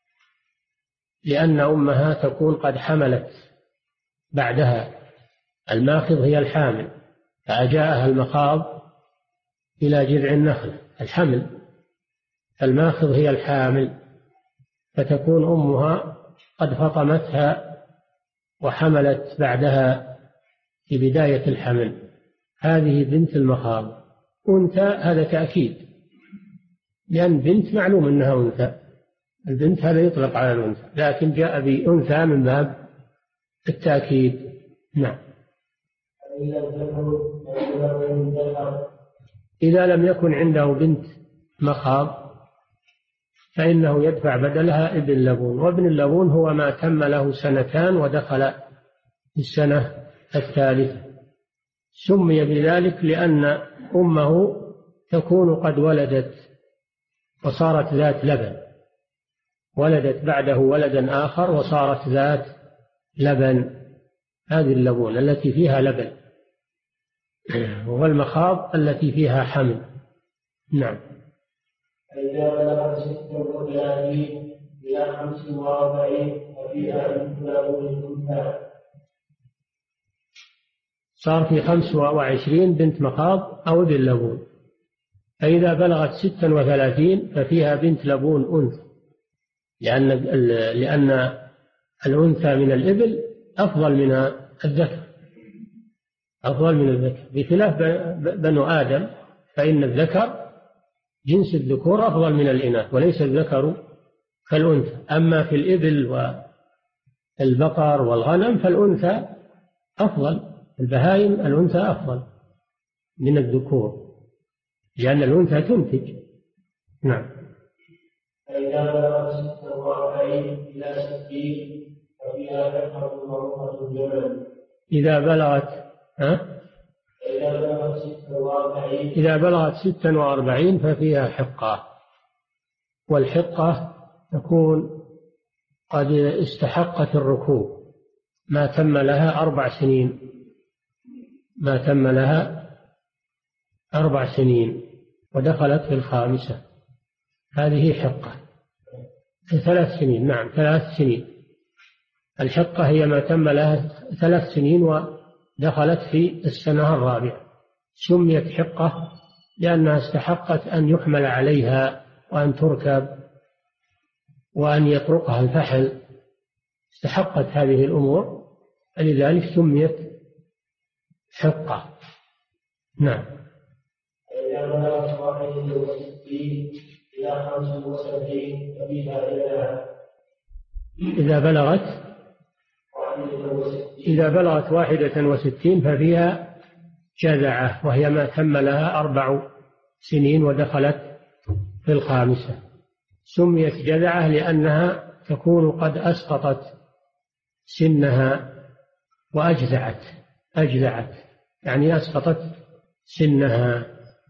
لأن أمها تكون قد حملت بعدها. الماخض هي الحامل، فأجاءها المخاض إلى جذع النخلة الحمل. الماخض هي الحامل، فتكون أمها قد فطمتها وحملت بعدها في بداية الحمل. هذه بنت المخاض. أنثى هذا تأكيد، لأن بنت معلوم أنها أنثى، البنت هذا يطلق على الأنثى، لكن جاء بأنثى من باب التأكيد. نعم. إذا لم يكن عنده بنت مخاض فإنه يدفع بدلها ابن لبون، وابن اللبون هو ما تم له سنتان ودخل في السنة الثالثة. سمي بذلك لأن أمه تكون قد ولدت وصارت ذات لبن، ولدت بعده ولدا آخر وصارت ذات لبن. هذه اللبون التي فيها لبن، والمخاض التي فيها حمل. نعم. فإذا بلغت ست وثلاثين إلى خمس وأربعين ففيها بنت لبون الأنثى. صار في خمس وعشرين بنت مخاض أو ابن لبون. فإذا بلغت ستا وثلاثين ففيها بنت لبون أنثى، لأن لأن الأنثى من الإبل أفضل من الذكر، أفضل من الذكر، بخلاف بنو آدم فإن الذكر جنس الذكور أفضل من الإناث، وليس الذكر كالأنثى. أما في الإبل والبقر والغنم فالأنثى أفضل، البهائم الأنثى أفضل من الذكور، لأن الأنثى تنتج. نعم. فإذا بلغت ستة وأربعين إلى ستين ففيها حقة مرقة الجمل. إذا بلغت ها؟ إذا بلغت ستة وأربعين إذا بلغت ستا وأربعين ففيها حقة، والحقة تكون قد استحقت الركوب، ما تم لها أربع سنين، ما تم لها أربع سنين ودخلت في الخامسة، هذه حقة. ثلاث سنين، نعم ثلاث سنين. الحقة هي ما تم لها ثلاث سنين ودخلت في السنة الرابعة. سميت حقة لأنها استحقت أن يحمل عليها وأن تركب وأن يطرقها الفحل، استحقت هذه الأمور، لذلك سميت حقة. نعم. إذا بلغت واحد وستين إلى خمس وسبعين ففيها جذعة. إذا بلغت إذا بلغت واحدة وستين ففيها جذعة، وهي ما تم لها أربع سنين ودخلت في الخامسة. سميت جذعة لأنها تكون قد أسقطت سنها وأجزعت، أجزعت يعني أسقطت سنها.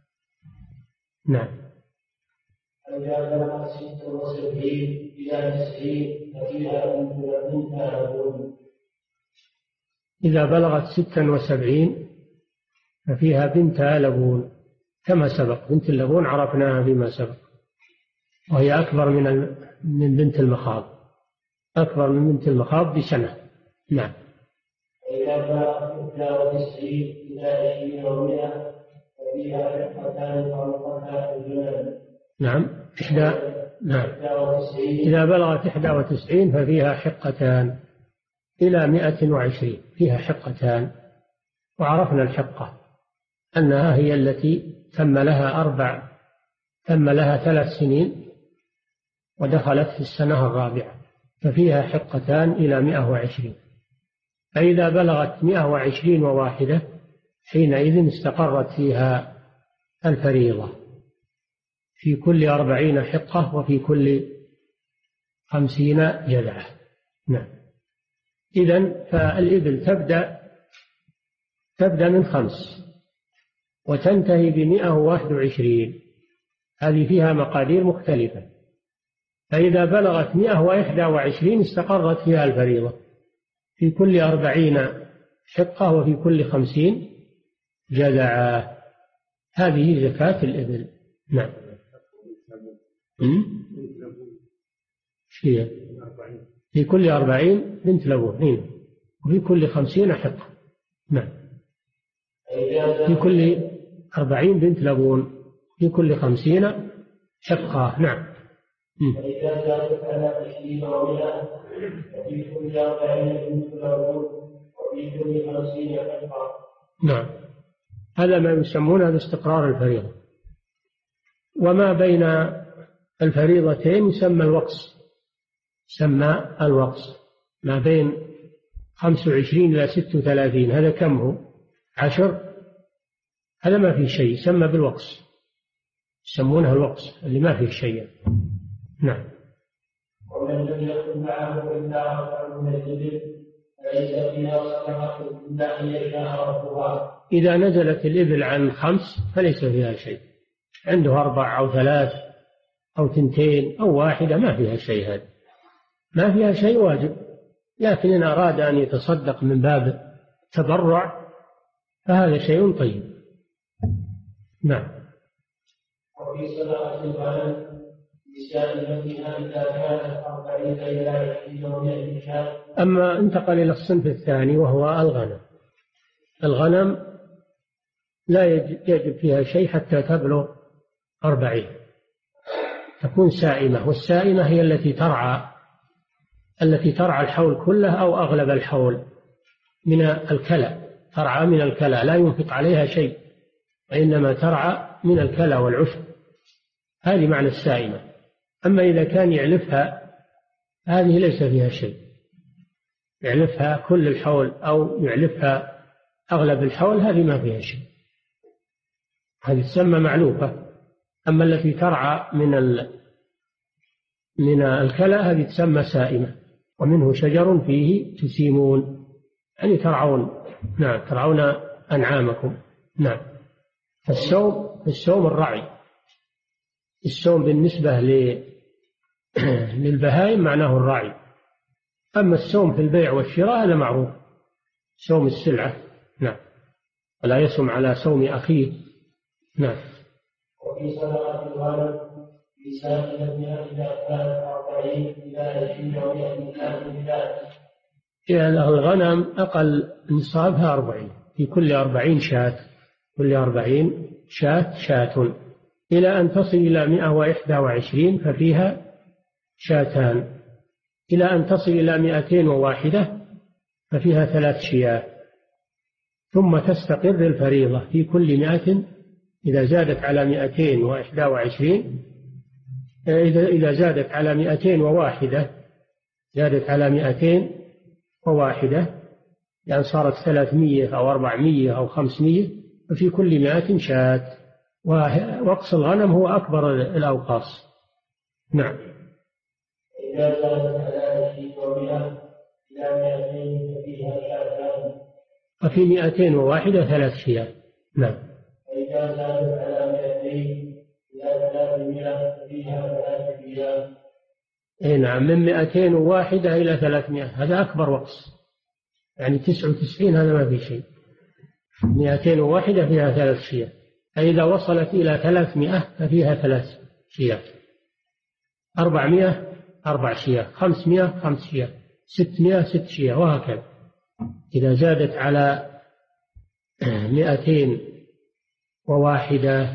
نعم. إذا بلغت ستة وسبعين إلى تسعين ففيها بنت لبون. إذا بلغت ستا وسبعين ففيها بنت لبون كما سبق. بنت اللبون عرفناها فيما سبق، وهي أكبر من من بنت المخاض، أكبر من بنت المخاض بسنة. نعم. إذا بلغت إحدى وتسعين إلى عشرين ومئة ففيها حقتان فرقتا الجنان. نعم. إحدى نعم. إذا بلغت إحدى وتسعين ففيها حقتان إلى مئة وعشرين، فيها حقتان. وعرفنا الحقة أنها هي التي تم لها أربع تم لها ثلاث سنين ودخلت في السنة الرابعة، ففيها حقتان إلى مئة وعشرين. فإذا بلغت مئة وعشرين وواحدة حينئذ استقرت فيها الفريضة، في كل أربعين حقة وفي كل خمسين جذعة. نعم. إذن فالإبل تبدأ تبدأ من خمس وتنتهي بمئة وواحد وعشرين، هذه فيها مقادير مختلفة. فإذا بلغت مئة وإحدى وعشرين استقرت فيها الفريضة، في كل أربعين حقة وفي كل خمسين جذعة، هذه زكاة الإبل. نعم. في كل أربعين بنت لبون، وفي كل خمسين حقة. نعم. في كل أربعين بنت لبون، في كل خمسين حقة. نعم. فإذا زادت على عشرين ومئة ففي كل أربعين بنت لبون وفي كل خمسين حقة. نعم. هذا ما يسمونه باستقرار الفريضة. وما بين الفريضتين يسمى الوقص، سمى الوقص، ما بين خمس وعشرين إلى ست وثلاثين، هذا كم هو؟ عشر، هذا ما فيه شيء، يسمى بالوقص، يسمونه الوقص اللي ما فيه شيء. نعم. ومن لم يكن معه إلا أربع من الإبل فليس فيها صدقة إلا أن يشاء ربها. إذا نزلت الإبل عن خمس فليس فيها شيء، عنده أربع أو ثلاث أو تنتين أو واحدة ما فيها شيء، هذا ما فيها شيء واجب. لكن إن أراد أن يتصدق من باب تبرع فهذا شيء طيب. نعم. وفي صدقة الغنم بسائمتها إذا كانت أربعين إلى عشرين ومئة شاة. أما انتقل إلى الصنف الثاني وهو الغنم، الغنم لا يجب فيها شيء حتى تبلغ أربعين، تكون سائمة، والسائمة هي التي ترعى التي ترعى الحول كله أو أغلب الحول من الكلى، ترعى من الكلى، لا ينفق عليها شيء، وإنما ترعى من الكلى والعشب، هذه معنى السائمة. أما إذا كان يعلفها هذه ليس فيها شيء، يعلفها كل الحول أو يعلفها أغلب الحول هذه ما فيها شيء، هذه تسمى معلوفة. أما التي ترعى من من الكلى هذه تسمى سائمة. ومنه شجر فيه تسيمون، يعني ترعون، نعم ترعون أنعامكم. نعم. فالسوم السوم الرعي، السوم بالنسبة للبهائم معناه الرعي، أما السوم في البيع والشراء هذا معروف، سوم السلعة. نعم. ولا يسم على سوم أخيه. نعم. وفي صدقة الغنم في سائلة إذا كانت أربعين إلى عشرين ومئة إلى الغنم أقل نصابها أربعين، في كل أربعين شاة، كل أربعين شاة شاة، إلى أن تصل إلى مئة وإحدى وعشرين ففيها شاتان، إلى أن تصل إلى مئتين وواحدة ففيها ثلاث شياه، ثم تستقر الفريضة في كل مئة إذا زادت على مئتين وإحدى وعشرين، إذا إذا زادت على مئتين وواحدة، زادت على مئتين وواحدة يعني صارت ثلاثمية أو أربعمية أو خمسمية، ففي كل مئة شاة. ووقص الغنم هو أكبر الأوقاص. نعم. إذا زادت على عشرين ومئة إلى مئتين ففيها شاتان، وفي مئتين وواحدة ثلاث شياه. نعم. وإذا زادت على مئتين إلى ثلاثمائة ففيها ثلاث شياه. أي نعم، من مئتين وواحدة إلى ثلاثمائة هذا أكبر وقص، يعني تسعة وتسعين هذا ما في شيء، مئتين وواحدة فيها ثلاث شياه، فإذا وصلت إلى ثلاثمائة ففيها ثلاث شياه، أربعمائة أربع شياه، خمسمائة خمس شياه، ستمائة ست شياه، وهكذا. إذا زادت على مئتين وواحدة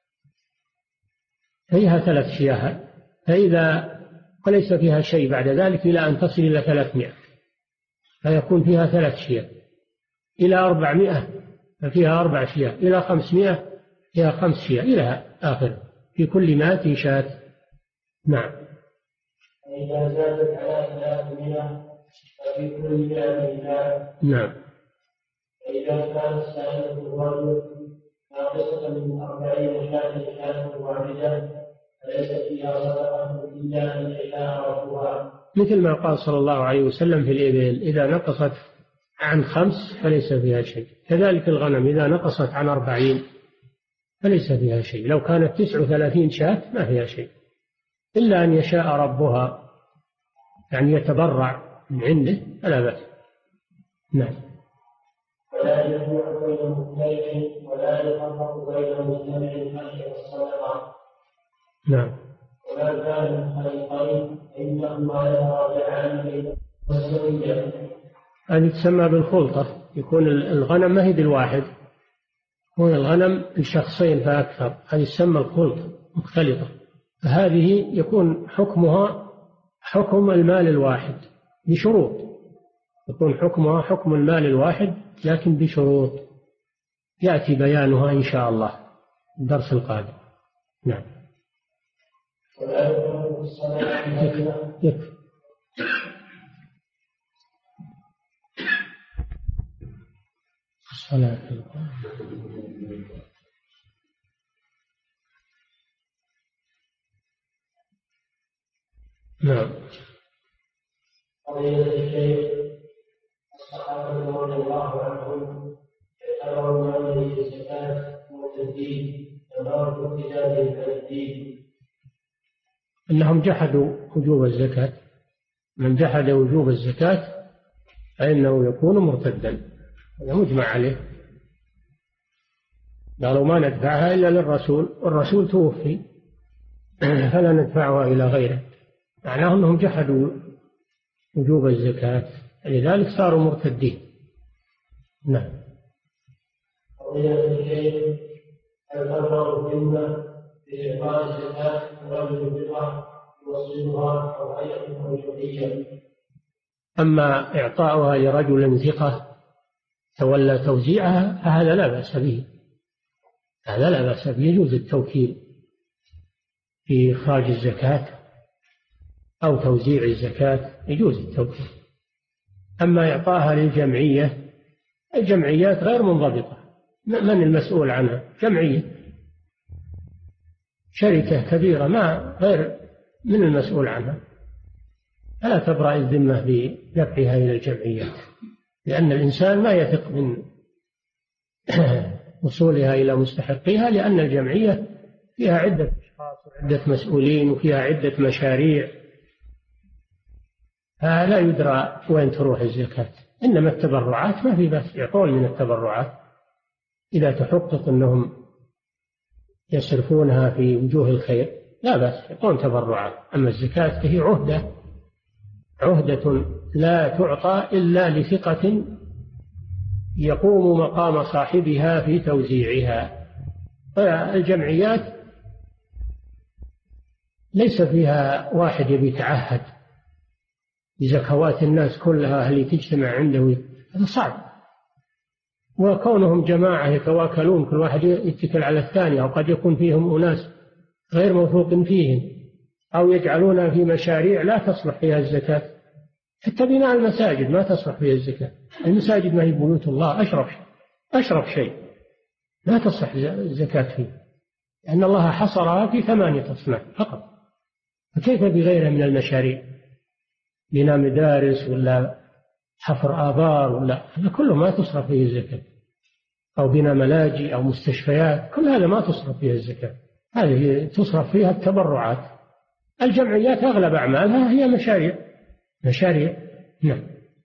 فيها ثلاث شياه، فإذا وليس فيها شيء بعد ذلك إلى أن تصل إلى ثلاثمائة فيكون فيها ثلاث شياه، إلى أربعمائة ففيها أربع شياه، إلى خمسمائة فيها خمس شياه، إلى آخر، في كل مائة شاة. نعم. إذا زادت على ثلاثمائة ففي كل مئة شاة. نعم. فإذا كانت سائلة الرجل ناقصة من أربعين شاة شاة واحدة فليس فيها صدقة إلا أن يشاء ربها، مثل ما قال صلى الله عليه وسلم في الإبل إذا نقصت عن خمس فليس فيها شيء، كذلك الغنم إذا نقصت عن أربعين فليس فيها شيء، لو كانت تسع وثلاثين شاة ما فيها شيء إلا أن يشاء ربها، يعني يتبرع من عنده فلا بأس. نعم. ولا يجمع بين مختلف ولا يفرق بين مجتمع خشية الصدقة. نعم. وما كان خليقين فإنهما يتراجعان بين السوية. هذه تسمى بالخلطة، يكون الغنم ما هي بالواحد، يكون الغنم الشخصين فأكثر، هذه تسمى الخلطة مختلطة، فهذه يكون حكمها حكم المال الواحد بشروط، يكون حكمها حكم المال الواحد لكن بشروط يأتي بيانها إن شاء الله الدرس القادم. نعم. ولا يكون الصلاة يكفي. الصلاة. نعم. قضية الشيخ الصحابة رضي الله عنهم يعتبرون هذه الزكاة مرتدين تبارك ابتدائهم على الدين، أنهم جحدوا وجوب الزكاة، من جحد وجوب الزكاة فإنه يكون مرتدا، هذا مجمع عليه، قالوا ما ندفعها إلا للرسول والرسول توفي فلا ندفعها إلى غيره، معناه أنهم جحدوا وجوب الزكاة لذلك صاروا مرتدين. نعم. فضيلة الشيخ هل تبرأ الذمة بإعطاء الزكاة ورجل البضاعة يوصلها أو هيئة موجودية؟ أما إعطاؤها لرجل ثقة تولى توزيعها فهذا لا بأس به، هذا لا بأس به، يجوز التوكيل في إخراج الزكاة أو توزيع الزكاة، يجوز التوكيل. أما إعطاها للجمعية، الجمعيات غير منضبطة، من المسؤول عنها؟ جمعية، شركة كبيرة ما غير من المسؤول عنها، فلا تبرأ الذمة بدفعها إلى الجمعيات، لأن الإنسان ما يثق من وصولها إلى مستحقيها، لأن الجمعية فيها عدة أشخاص وعدة مسؤولين وفيها عدة مشاريع، فلا يدرى وين تروح الزكاة. إنما التبرعات ما في بس، يعطون من التبرعات إذا تحقق أنهم يصرفونها في وجوه الخير لا بس، يعطون تبرعات. أما الزكاة فهي عهدة، عهدة لا تعطى إلا لثقة يقوم مقام صاحبها في توزيعها. فالجمعيات ليس فيها واحد يبي يتعهد بزكوات الناس كلها اللي تجتمع عنده، هذا صعب. وكونهم جماعة يتواكلون، كل واحد يتكل على الثاني، أو قد يكون فيهم أناس غير موثوق فيهم، أو يجعلونها في مشاريع لا تصلح فيها الزكاة. حتى بناء المساجد ما تصلح فيها الزكاة، المساجد ما هي بيوت الله، أشرف أشرف شيء لا تصلح الزكاة فيه، لأن الله حصرها في ثمانية أصناف فقط، فكيف بغيرها من المشاريع؟ بناء مدارس ولا حفر آبار ولا، هذا كله ما تصرف فيه الزكاة، أو بناء ملاجئ أو مستشفيات، كل هذا ما تصرف فيها الزكاة، هذه تصرف فيها التبرعات. الجمعيات أغلب أعمالها هي مشاريع مشاريع نعم.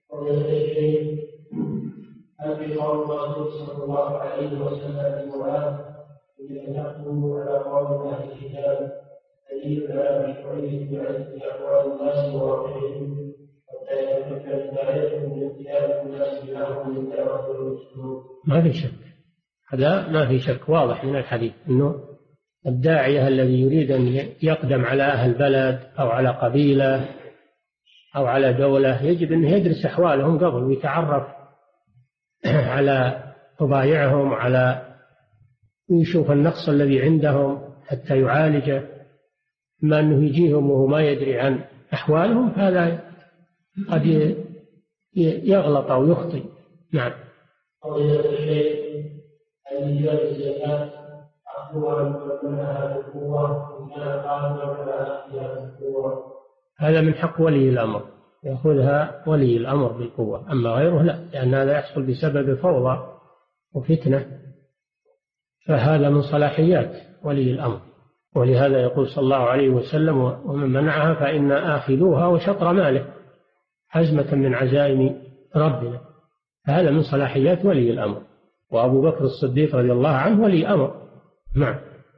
هل في قول الرسول صلى الله عليه وسلم لمعاذ إذا نحكم على قول أهل الكتاب دليل على مشروعية بعزة أقوال الناس وواقعهم حتى يتمكن الداعية من اختيار الناس لهم من دعوة والسلوك؟ ما في شك، هذا ما في شك واضح من الحديث أنه الداعية الذي يريد أن يقدم على أهل بلد أو على قبيلة أو على دولة يجب أن يدرس أحوالهم قبل ويتعرف على طبايعهم، على ويشوف النقص الذي عندهم حتى يعالجه. ما أنه يجيهم وهو ما يدري عن أحوالهم فهذا قد يغلط أو يخطئ. نعم. قضية الشيء أن يجب الزكاة أخذها منها بالقوة إن كان قادرا على أخذها بالقوة، هذا من حق ولي الأمر، يأخذها ولي الأمر بالقوة، أما غيره لا، لأن هذا يحصل بسبب فوضى وفتنة، فهذا من صلاحيات ولي الأمر. ولهذا يقول صلى الله عليه وسلم ومن منعها فإن آخذوها وشطر ماله حزمة من عزائم ربنا، فهذا من صلاحيات ولي الأمر. وأبو بكر الصديق رضي الله عنه ولي أمر. نعم.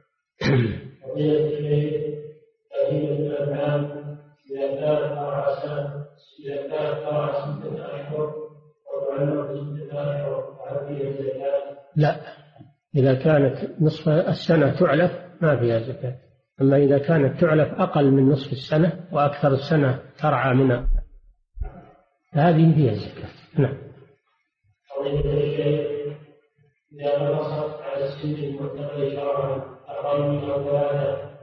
إذا كانت أربع سنة إذا كانت أربع ستة أشهر وتعلق ستة أشهر هذه الزكاة؟ لا، إذا كانت نصف السنة تعلف ما فيها زكاة، أما إذا كانت تعلف أقل من نصف السنة وأكثر السنة ترعى منها هذه فيها زكاة. نعم. إذا نقصت على السن المتقي شرعا أقل أو ثلاثة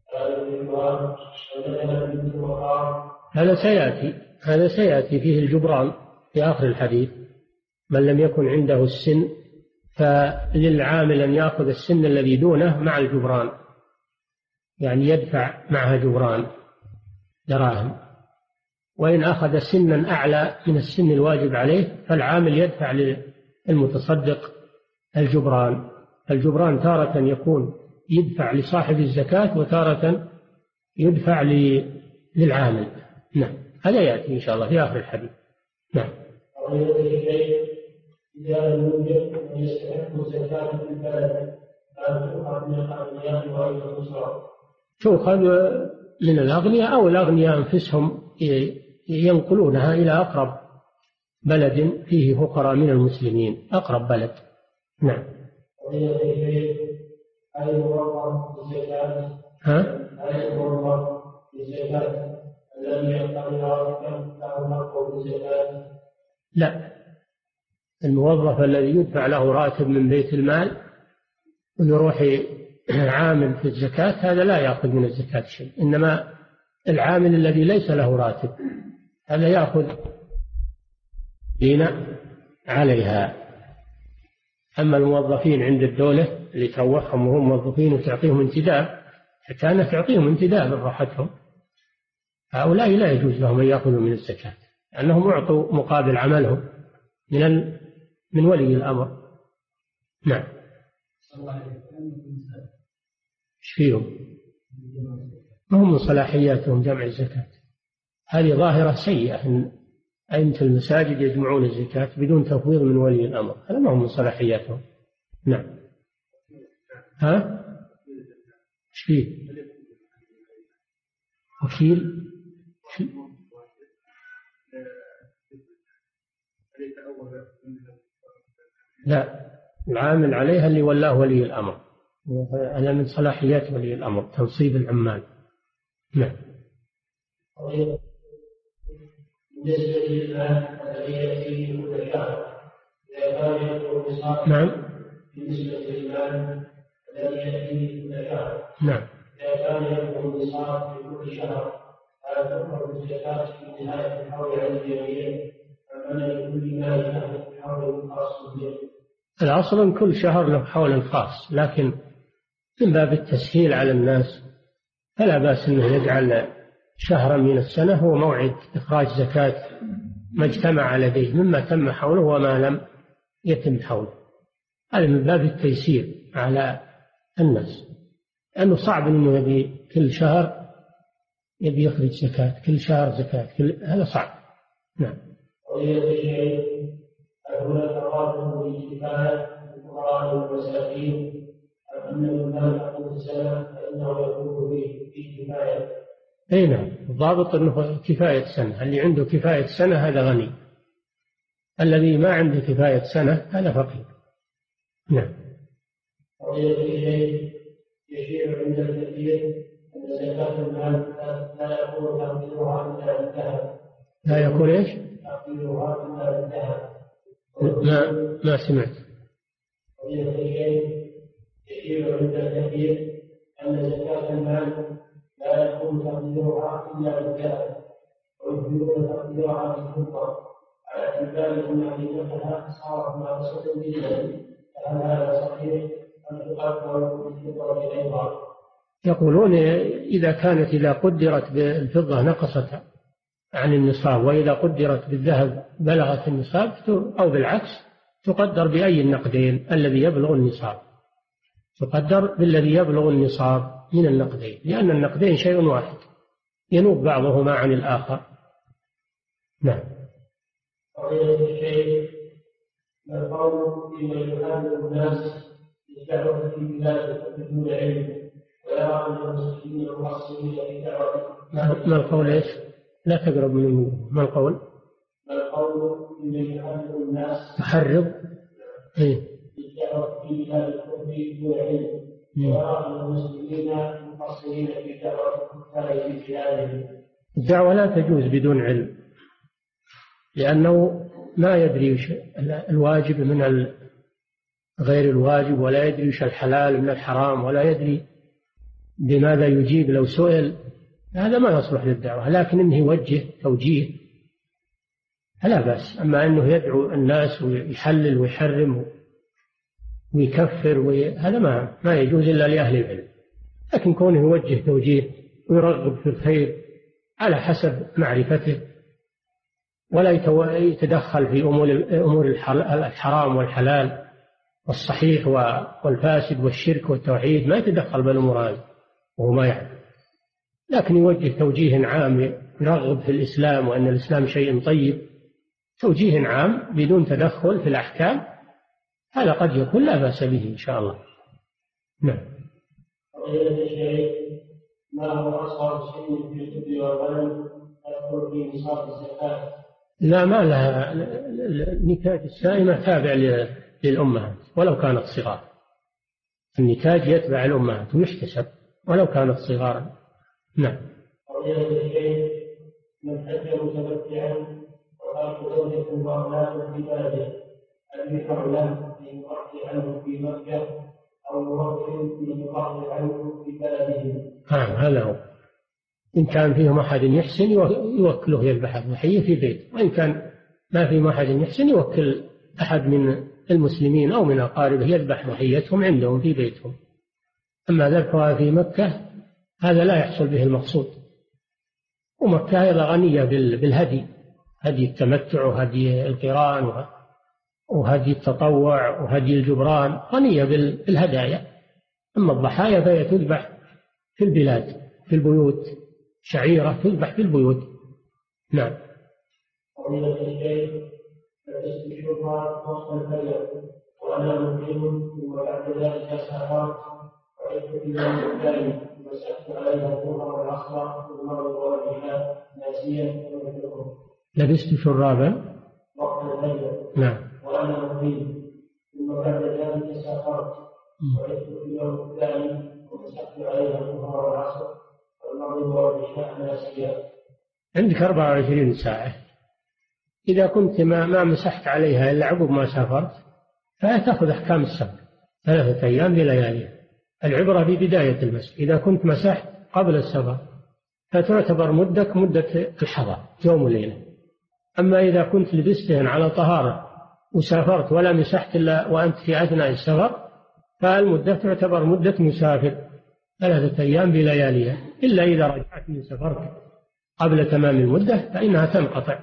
هذا سيأتي هذا سيأتي فيه الجبران في آخر الحديث. من لم يكن عنده السن فللعامل أن يأخذ السن الذي دونه مع الجبران، يعني يدفع معها جبران دراهم. وإن أخذ سنا أعلى من السن الواجب عليه فالعامل يدفع للمتصدق الجبران. الجبران تارة يكون يدفع لصاحب الزكاة وتارة يدفع للعامل. نعم. هذا يأتي إن شاء الله في آخر الحديث. نعم. إذا لم يوجد من يستحق الزكاة في البلد تؤخذ من الأغنياء وغير الأسرى؟ تؤخذ من الأغنياء أو الأغنياء أنفسهم ينقلونها إلى أقرب بلد فيه فقراء من المسلمين، أقرب بلد. نعم. هل يوفر الزكاة؟ ها؟ هل يوفر الزكاة الذي يقتضي راتبا له نقص الزكاة؟ لا، الموظف الذي يدفع له راتب من بيت المال ويروح عامل في الزكاة هذا لا يأخذ من الزكاة شيء، إنما العامل الذي ليس له راتب هذا يأخذ دين عليها. أما الموظفين عند الدولة اللي تروحهم وهم موظفين وتعطيهم انتداب حتى أنها تعطيهم انتداب براحتهم، هؤلاء لا يجوز لهم أن يأخذوا من الزكاة لأنهم أعطوا مقابل عملهم من من ولي الأمر. نعم. ايش فيهم؟ ما هم من صلاحياتهم جمع الزكاة؟ هذه ظاهرة سيئة إن أئمة المساجد يجمعون الزكاة بدون تفويض من ولي الأمر، هذا ما هم من صلاحياتهم. نعم. ها؟ ايش فيه؟ وكيل؟ لا، العامل عليها اللي ولاه ولي الأمر، هذا من صلاحيات ولي الأمر تنصيب العمال. نعم. بالنسبة للمال الذي يأتيه كل شهر إذا كان يكون نصاب. نعم. بالنسبة للمال الذي يأتيه كل شهر. نعم. إذا كان يكون نصاب في كل شهر هل تخرج الزكاة في نهاية الحول عن الجميع أم أن لكل مال له حول خاص به؟ الأصل أن كل شهر له حول خاص، لكن من باب التسهيل على الناس فلا بأس أنه يجعل شهرا من السنة هو موعد إخراج زكاة ما اجتمع لديه مما تم حوله وما لم يتم حوله. هذا من باب التيسير على الناس، لأنه صعب أنه يبي كل شهر يبي يخرج زكاة كل شهر زكاة كل... هذا صعب. نعم. هناك راتب للكفاية للفقراء والمساكين أم أنه لا يقوم السنة فإنه يكون في كفاية؟ أي نعم، الضابط أنه كفاية سنة، اللي عنده كفاية سنة هذا غني، الذي ما عنده كفاية سنة هذا فقير. نعم. يشير عند الكثير أن زكاة المال لا يكون تقديرها إلا بالذهب. لا يكون إيش؟ تقديرها إلا بالذهب. ما ما سمعت. يشير عند الكثير أن زكاة المال لا يكون تقديرها إلا بالذهب ويمكن تقديرها بالفضة على اعتبار أن قيمتها صارت ناقصة جدا، فهل هذا صحيح أم تقدر بالفضة أيضا؟ يقولون إذا كانت إذا قدرت بالفضة نقصت عن النصاب، وإذا قدرت بالذهب بلغت النصاب، أو بالعكس تقدر بأي النقدين الذي يبلغ النصاب، تقدر بالذي يبلغ النصاب من النقدين، لأن النقدين شيء واحد ينوب بعضهما عن الآخر. نعم. قضية الشيء القول فيما يحاول الناس للدعوة في بلاد بدون علم ويرى أن المسلمين مقصرين في دعوة. ما القول إيش؟ لا تقرب من الموضوع. ما القول؟ ما القول فيما يحاول الناس تحرض إيه؟ للدعوة في بلاد بدون علم ويرى أن المسلمين مقصرين في دعوة الكفار في بلادهم. الدعوة لا تجوز بدون علم، لأنه ما يدري الواجب من غير الواجب، ولا يدري وش الحلال من الحرام، ولا يدري بماذا يجيب لو سئل، هذا ما يصلح للدعوة. لكن إنه يوجه توجيه فلا بأس. أما أنه يدعو الناس ويحلل ويحرم ويكفر هذا ما ما يجوز إلا لأهل العلم. لكن كونه يوجه توجيه ويرغب في الخير على حسب معرفته، ولا يتدخل في أمور الحرام والحلال والصحيح والفاسد والشرك والتوحيد، ما يتدخل بالأمور هذه وهو ما يعلم، لكن يوجه توجيه عام يرغب في الإسلام وأن الإسلام شيء طيب، توجيه عام بدون تدخل في الأحكام، هذا قد يكون لا بأس به إن شاء الله. نعم. ما هو أصغر شيء في الطب والقلم يدخل في نصاب الزكاة؟ لا، ما لها. نتاج السائمة تابع للأمهات ولو كانت صغار، النتاج يتبع الأمهات ويحتسب ولو كانت صغارا. نعم. من حج متمتعا وخاف زوجة وأولاد في بلده هل يشرع له أن يقضي عنه في مكة أو يوكل أن يقضي عنه في بلده؟ نعم هذا هو. إن كان فيهم أحد يحسن يوكله يذبح الضحية في بيت، وإن كان ما فيهم أحد يحسن يوكل أحد من المسلمين أو من أقاربه يذبح ضحيتهم عندهم في بيتهم. أما ذبحها في مكة هذا لا يحصل به المقصود. ومكة أيضا غنية بالهدي، هدي التمتع وهدي القران وهدي التطوع وهدي الجبران، غنية بالهدايا. أما الضحايا فهي تذبح في البلاد في البيوت، شعيرة تذبح في البيوت. نعم. ومن الشيء فاستشرها وسط الفجر وأنا مقيم ثم بعد ذلك سافرت وعدت في يوم الثاني وسألت عليها الظهر والعصر والمغرب والعشاء ناسيا ومثلهم. لبست شرابا وقت الفجر. نعم. وأنا مقيم ثم بعد ذلك سافرت وعدت في اليوم الثاني وسألت عليها الظهر والعصر والمغرب والعشاء ناسيا. عندك أربعة وعشرين ساعة. إذا كنت ما, ما مسحت عليها إلا عقب ما سافرت فتأخذ أحكام السفر ثلاثة أيام بلياليها. العبرة ببداية المسح. إذا كنت مسحت قبل السفر فتعتبر مدك مدة الحضر يوم وليلة. أما إذا كنت لبستهن على طهارة وسافرت ولا مسحت إلا وأنت في أثناء السفر فالمدة تعتبر مدة مسافر ثلاثة أيام بلياليها، إلا إذا رجعت من سفرك قبل تمام المدة فإنها تنقطع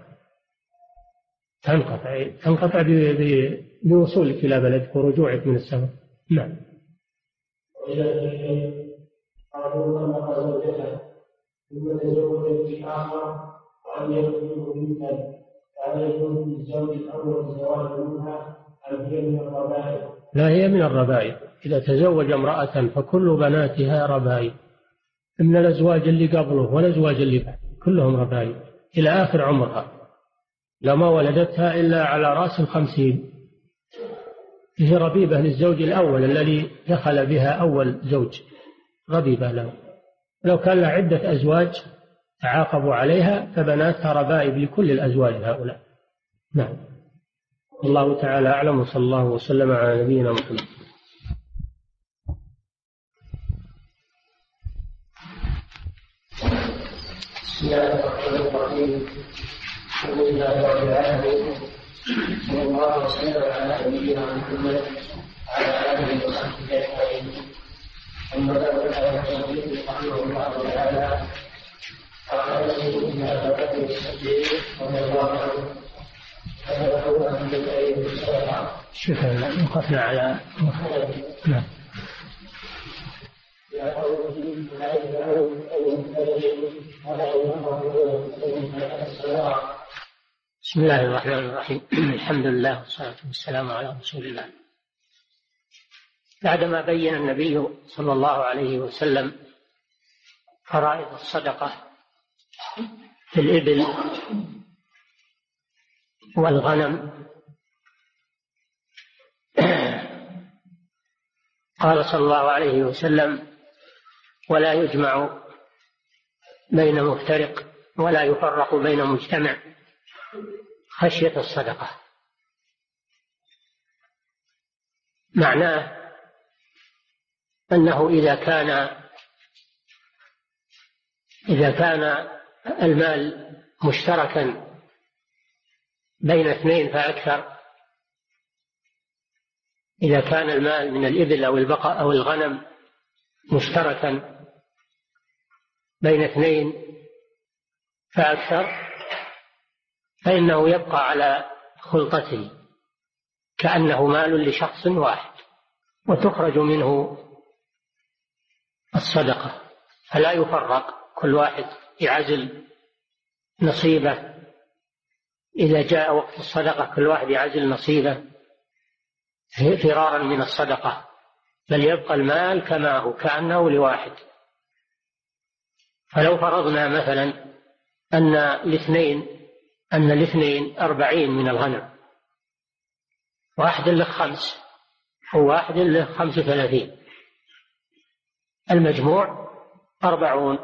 تنقطع تنقطع بوصولك إلى بلدك ورجوعك من السفر. نعم. وإذا الشيء قالوا طلق زوجته ثم تزوج في آخر وأن يكون منها فهل يكون في الزوج الأول الزواج منها أم هي من الربائب؟ لا، هي من الربائب. إذا تزوج امرأة فكل بناتها ربائب، من الأزواج اللي قبله والأزواج اللي بعده كلهم ربائب إلى آخر عمرها، لما ولدتها إلا على رأس الخمسين. هي ربيبة للزوج الأول الذي دخل بها أول زوج، ربيبة له. لو كان لها عدة أزواج تعاقبوا عليها فبناتها ربائب لكل الأزواج هؤلاء. نعم. الله تعالى أعلم، وصلى الله وسلم على نبينا محمد. بسم الله الرحمن الرحيم. الحمد لله رب العالمين، صلى الله وسلم على نبينا محمد وعلى آله وصحبه أجمعين. أما بعد فيقول رحمه الله تعالى قال سيدنا أبا بكر الصديق رضي الله عنه فله أن بالعلم الشرع. شوف وقفنا على نعم. بسم الله الرحمن الرحيم. الحمد لله والصلاة والسلام على رسول الله. بعدما بين النبي صلى الله عليه وسلم فرائض الصدقة في الإبل والغنم، قال صلى الله عليه وسلم: ولا يجمع بين مفترق ولا يفرق بين مجتمع خشية الصدقة. معناه أنه إذا كان إذا كان المال مشتركا بين اثنين فأكثر، إذا كان المال من الإبل أو البقر أو الغنم مشتركا بين اثنين فأكثر فإنه يبقى على خلطته كأنه مال لشخص واحد، وتخرج منه الصدقة، فلا يفرق، كل واحد يعزل نصيبه. إذا جاء وقت الصدقة كل واحد يعزل نصيبه فرارا من الصدقة، بل يبقى المال كما هو كأنه لواحد. فلو فرضنا مثلا أن الاثنين أن الاثنين أربعين من الغنم، واحد له خمس وواحد له خمس ثلاثين، المجموع أربعون.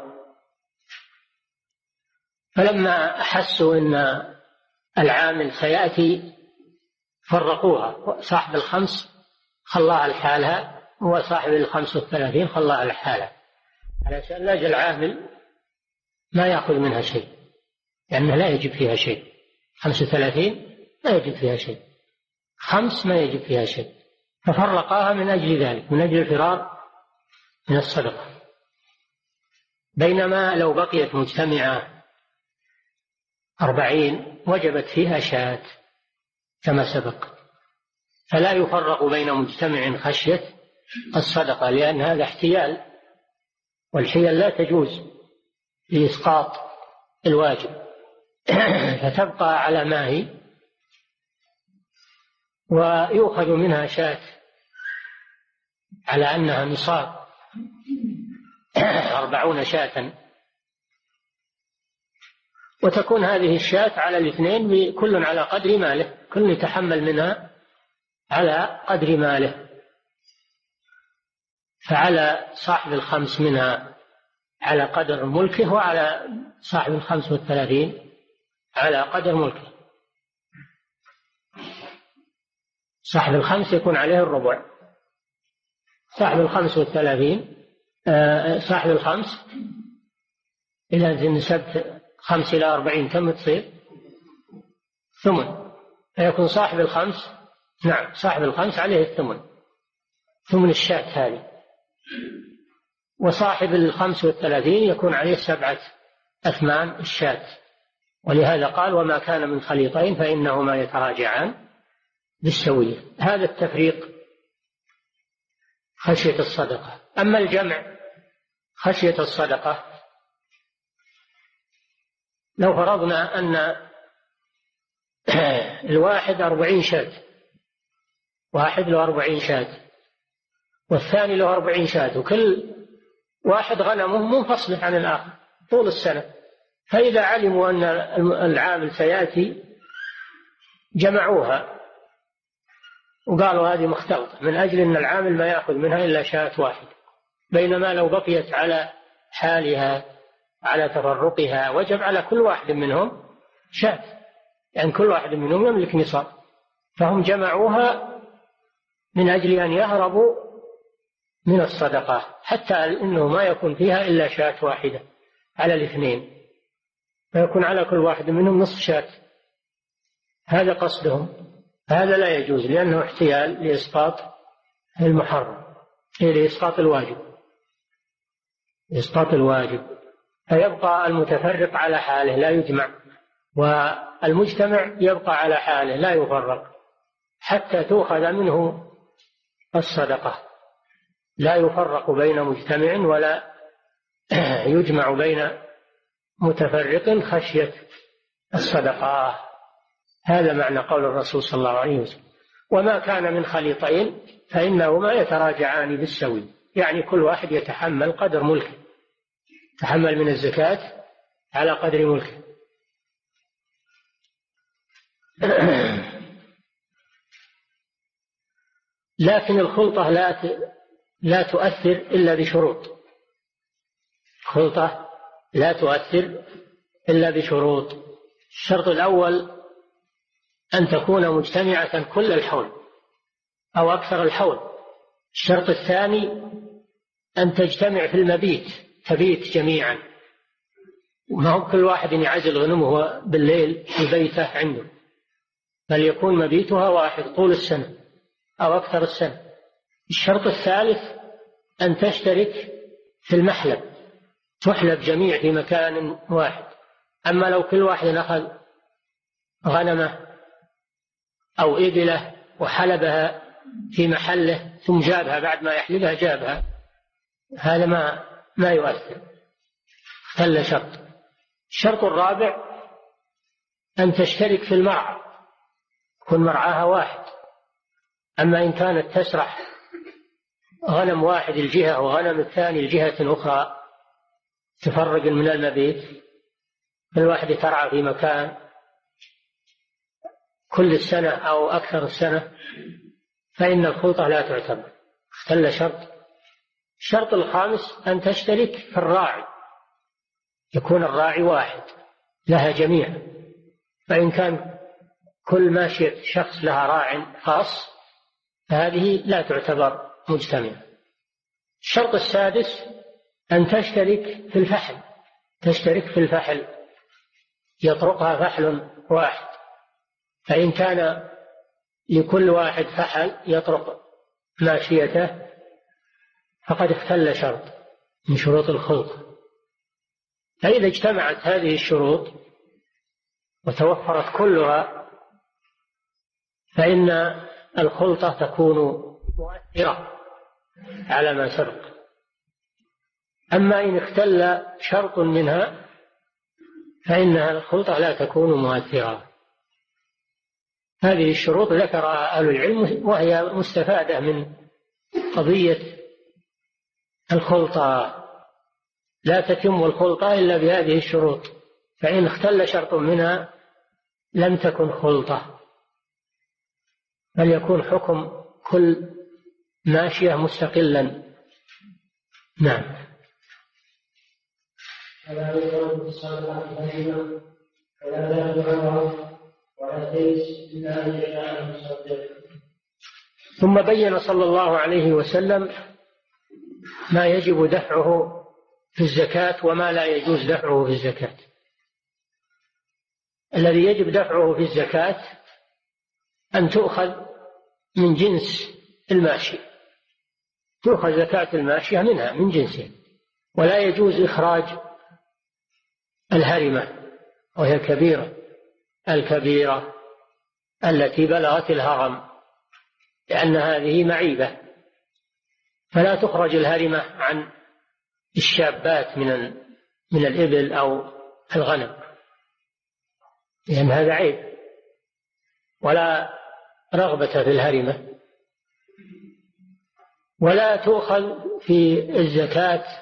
فلما أحسوا أن العامل سيأتي فرقوها، صاحب الخمس خلاها لحالها وصاحب الخمس والثلاثين خلاها لحالها، علشان لا يجي العامل ما يأخذ منها شيء، لأنه لا يجب فيها شيء. خمس وثلاثين لا يجب فيها شيء، خمس ما يجب فيها شيء، ففرقاها من أجل ذلك، من أجل الفرار من الصدقة. بينما لو بقيت مجتمعة أربعين وجبت فيها شاة كما سبق، فلا يفرق بين مجتمع خشية الصدقة، لأن هذا احتيال، والحيل لا تجوز لإسقاط الواجب، فتبقى على ما هي، ويؤخذ منها شاة على أنها نصاب أربعون شاة، وتكون هذه الشاة على الاثنين كل على قدر ماله، كل يتحمل منها على قدر ماله. فعلى صاحب الخمس منها على قدر ملكه، وعلى صاحب الخمس والثلاثين على قدر ملكه. صاحب الخمس يكون عليه الربع، صاحب الخمس والثلاثين آه صاحب الخمس إذا نسبت خمس إلى أربعين كم تصير؟ ثمن، فيكون صاحب الخمس نعم صاحب الخمس عليه الثمن، ثمن الشاة هذه. وصاحب الخمس والثلاثين يكون عليه سبعة أثمان الشاة، ولهذا قال وما كان من خليطين فإنهما يتراجعان بالسوية. هذا التفريق خشية الصدقة. أما الجمع خشية الصدقة، لو فرضنا أن الواحد أربعين شاة، واحد له أربعين شاة والثاني له أربعين شاة، وكل واحد غنمه منفصلة عن الآخر طول السنة، فإذا علموا أن العامل سيأتي جمعوها وقالوا هذه مختلطة، من أجل أن العامل ما يأخذ منها إلا شاة واحد، بينما لو بقيت على حالها على تفرقها وجب على كل واحد منهم شاة، يعني كل واحد منهم يملك نصاب، فهم جمعوها من أجل أن يهربوا من الصدقة، حتى أنه ما يكون فيها إلا شاة واحدة على الاثنين، فيكون على كل واحد منهم نصف شاة. هذا قصدهم، هذا لا يجوز لأنه احتيال لإسقاط المحرم، لإسقاط الواجب، إسقاط الواجب. فيبقى المتفرق على حاله لا يجمع، والمجتمع يبقى على حاله لا يفرق حتى تؤخذ منه الصدقة. لا يفرق بين مجتمع ولا يجمع بين متفرق خشية الصدقة. هذا معنى قول الرسول صلى الله عليه وسلم وما كان من خليطين فإنهما يتراجعان بالسوي، يعني كل واحد يتحمل قدر ملكه، يتحمل من الزكاة على قدر ملكه. لكن الخلطة لا لا تؤثر إلا بشروط، الخلطة لا تؤثر إلا بشروط. الشرط الأول أن تكون مجتمعة كل الحول أو أكثر الحول. الشرط الثاني أن تجتمع في المبيت، تبيت جميعا، ما هو كل واحد يعزل غنمه بالليل في بيته عنده، بل يكون مبيتها واحد طول السنة أو أكثر السنة. الشرط الثالث أن تشترك في المحلب، تحلب جميع في مكان واحد. أما لو كل واحد أخذ غنمه أو إبله وحلبها في محله ثم جابها بعد ما يحلبها جابها، هذا ما ما يؤثر، اختل شرط. الشرط الرابع أن تشترك في المرعى، يكون مرعاها واحد. أما إن كانت تسرح غنم واحد الجهة وغنم الثاني الجهة أخرى تفرق من المبيت، كل واحد ترعى في مكان كل السنة أو أكثر السنة، فإن الخلطة لا تعتبر، اختل شرط الشرط الخامس أن تشترك في الراعي، يكون الراعي واحد لها جميعا، فإن كان كل ماشية شخص لها راع خاص فهذه لا تعتبر مجتمعة. الشرط السادس أن تشترك في الفحل، تشترك في الفحل يطرقها فحل واحد، فإن كان لكل واحد فحل يطرق ماشيته فقد اختل شرط من شروط الخلط. فإذا اجتمعت هذه الشروط وتوفرت كلها فإن الخلطة تكون مؤثرة على ما سبق. أما إن اختل شرط منها فإنها الخلطة لا تكون مؤثرة. هذه الشروط ذكرها أهل العلم وهي مستفادة من قضية الخلطة، لا تتم الخلطة إلا بهذه الشروط، فإن اختل شرط منها لم تكن خلطة، بل يكون حكم كل ماشية مستقلا. نعم. ثم بين صلى الله عليه وسلم ما يجب دفعه في الزكاة وما لا يجوز دفعه في الزكاة. الذي يجب دفعه في الزكاة أن تؤخذ من جنس الماشية، تؤخذ زكاة الماشية منها من جنسها، ولا يجوز إخراج الهرمة وهي كبيرة الكبيرة التي بلغت الهرم، لأن هذه معيبة، فلا تخرج الهرمة عن الشابات من من الإبل أو الغنم، لأن هذا عيب، ولا رغبة في الهرمة. ولا تؤخذ في الزكاة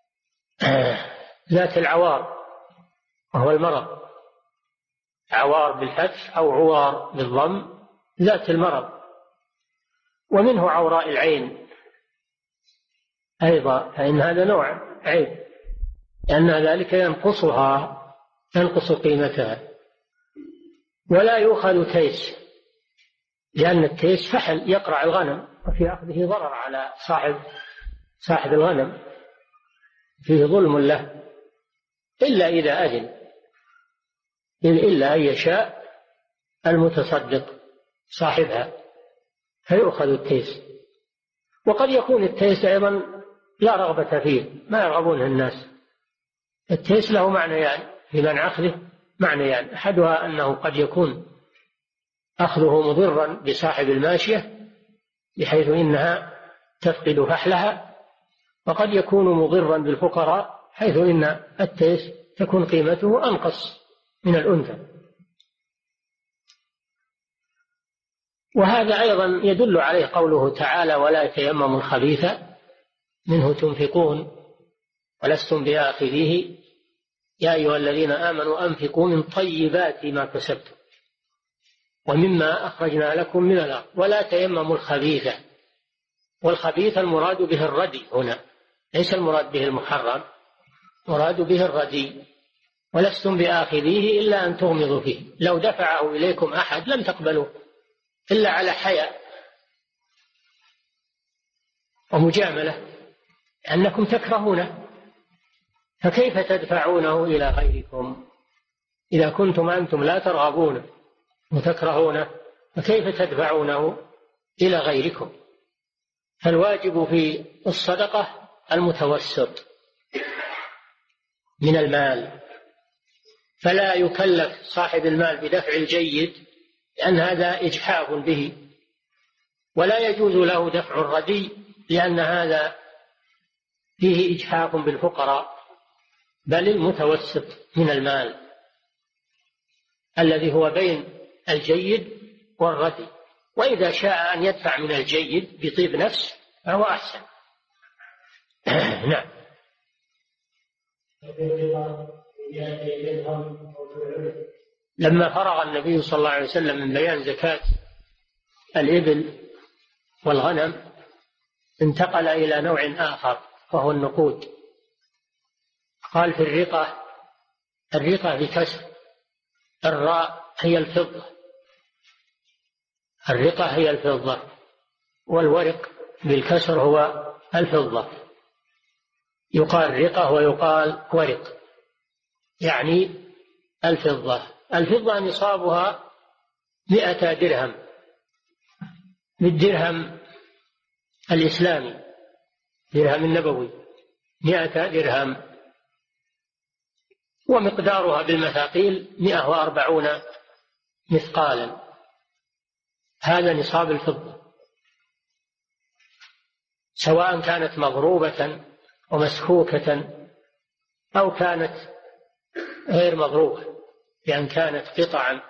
ذات العوار وهو المرض، عوار بالفتح أو عوار بالضم، ذات المرض. ومنه عوراء العين أيضا، فإن هذا نوع عيب، لأن ذلك ينقصها ينقص قيمتها. ولا يؤخذ تيس، لأن التيس فحل يقرع الغنم، وفي أخذه ضرر على صاحب صاحب الغنم، فيه ظلم له، إلا إذا أذن، إلا أن يشاء المتصدق صاحبها فيؤخذ التيس. وقد يكون التيس أيضا لا رغبة فيه، ما يرغبونه الناس. التيس له معنيان في منع أخذه، معنيان: أحدها أنه قد يكون أخذه مضرا بصاحب الماشية بحيث إنها تفقد فحلها، وقد يكون مضرا بالفقراء حيث إن التيس تكون قيمته أنقص من الأنثى. وهذا أيضا يدل عليه قوله تعالى: ولا يتيمموا الخبيث منه تنفقون ولستم بآخذيه يا أيها الذين آمنوا أنفقوا من طيبات ما كسبتم ومما أخرجنا لكم من الأرض ولا تيمموا الخبيث. والخبيث المراد به الردي هنا، ليس المراد به المحرم، مراد به الردي. ولستم بآخذيه إلا أن تغمضوا فيه، لو دفعه إليكم أحد لم تقبلوه إلا على حياء ومجاملة، لأنكم تكرهونه، فكيف تدفعونه إلى غيركم إذا كنتم أنتم لا ترغبونه وتكرهونه؟ فكيف تدفعونه إلى غيركم؟ فالواجب في الصدقة المتوسط من المال، فلا يكلف صاحب المال بدفع الجيد لأن هذا إجحاف به، ولا يجوز له دفع الردي لأن هذا فيه إجحاف بالفقراء، بل المتوسط من المال الذي هو بين الجيد والردي. وإذا شاء أن يدفع من الجيد بطيب نفس فهو أحسن. نعم. لما فرغ النبي صلى الله عليه وسلم من بيان زكاة الإبل والغنم انتقل إلى نوع آخر وهو النقود. قال في الرقة، الرقة بكسر الراء هي الفضة، الرقة هي الفضة، والورق بالكسر هو الفضة. يقال رقة ويقال ورق، يعني الفضة. الفضة نصابها مئة درهم بالدرهم الإسلامي، درهم النبوي مئة درهم، ومقدارها بالمثاقيل مئة وأربعون مثقالا. هذا نصاب الفضة، سواء كانت مضروبة ومسكوكة أو كانت غير مضروبة، لأن كانت قطعا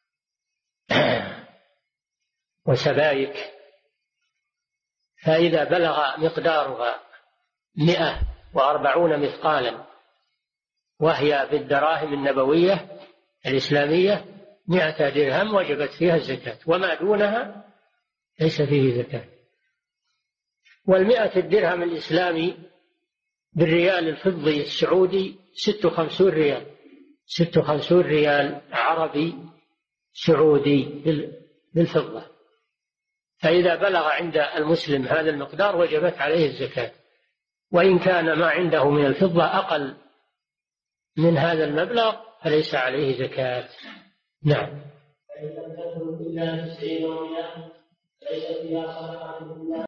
وسبائك. فإذا بلغ مقدارها مئة وأربعون مثقالا وهي بالدراهم النبوية الإسلامية مئة درهم وجبت فيها الزكاة، وما دونها ليس فيه زكاة. والمئة الدرهم الإسلامي بالريال الفضي السعودي ست وخمسون ريال، ست وخمسون ريال عربي سعودي بالفضة. فإذا بلغ عند المسلم هذا المقدار وجبت عليه الزكاة، وإن كان ما عنده من الفضة أقل من هذا المبلغ فليس عليه زكاة. نعم.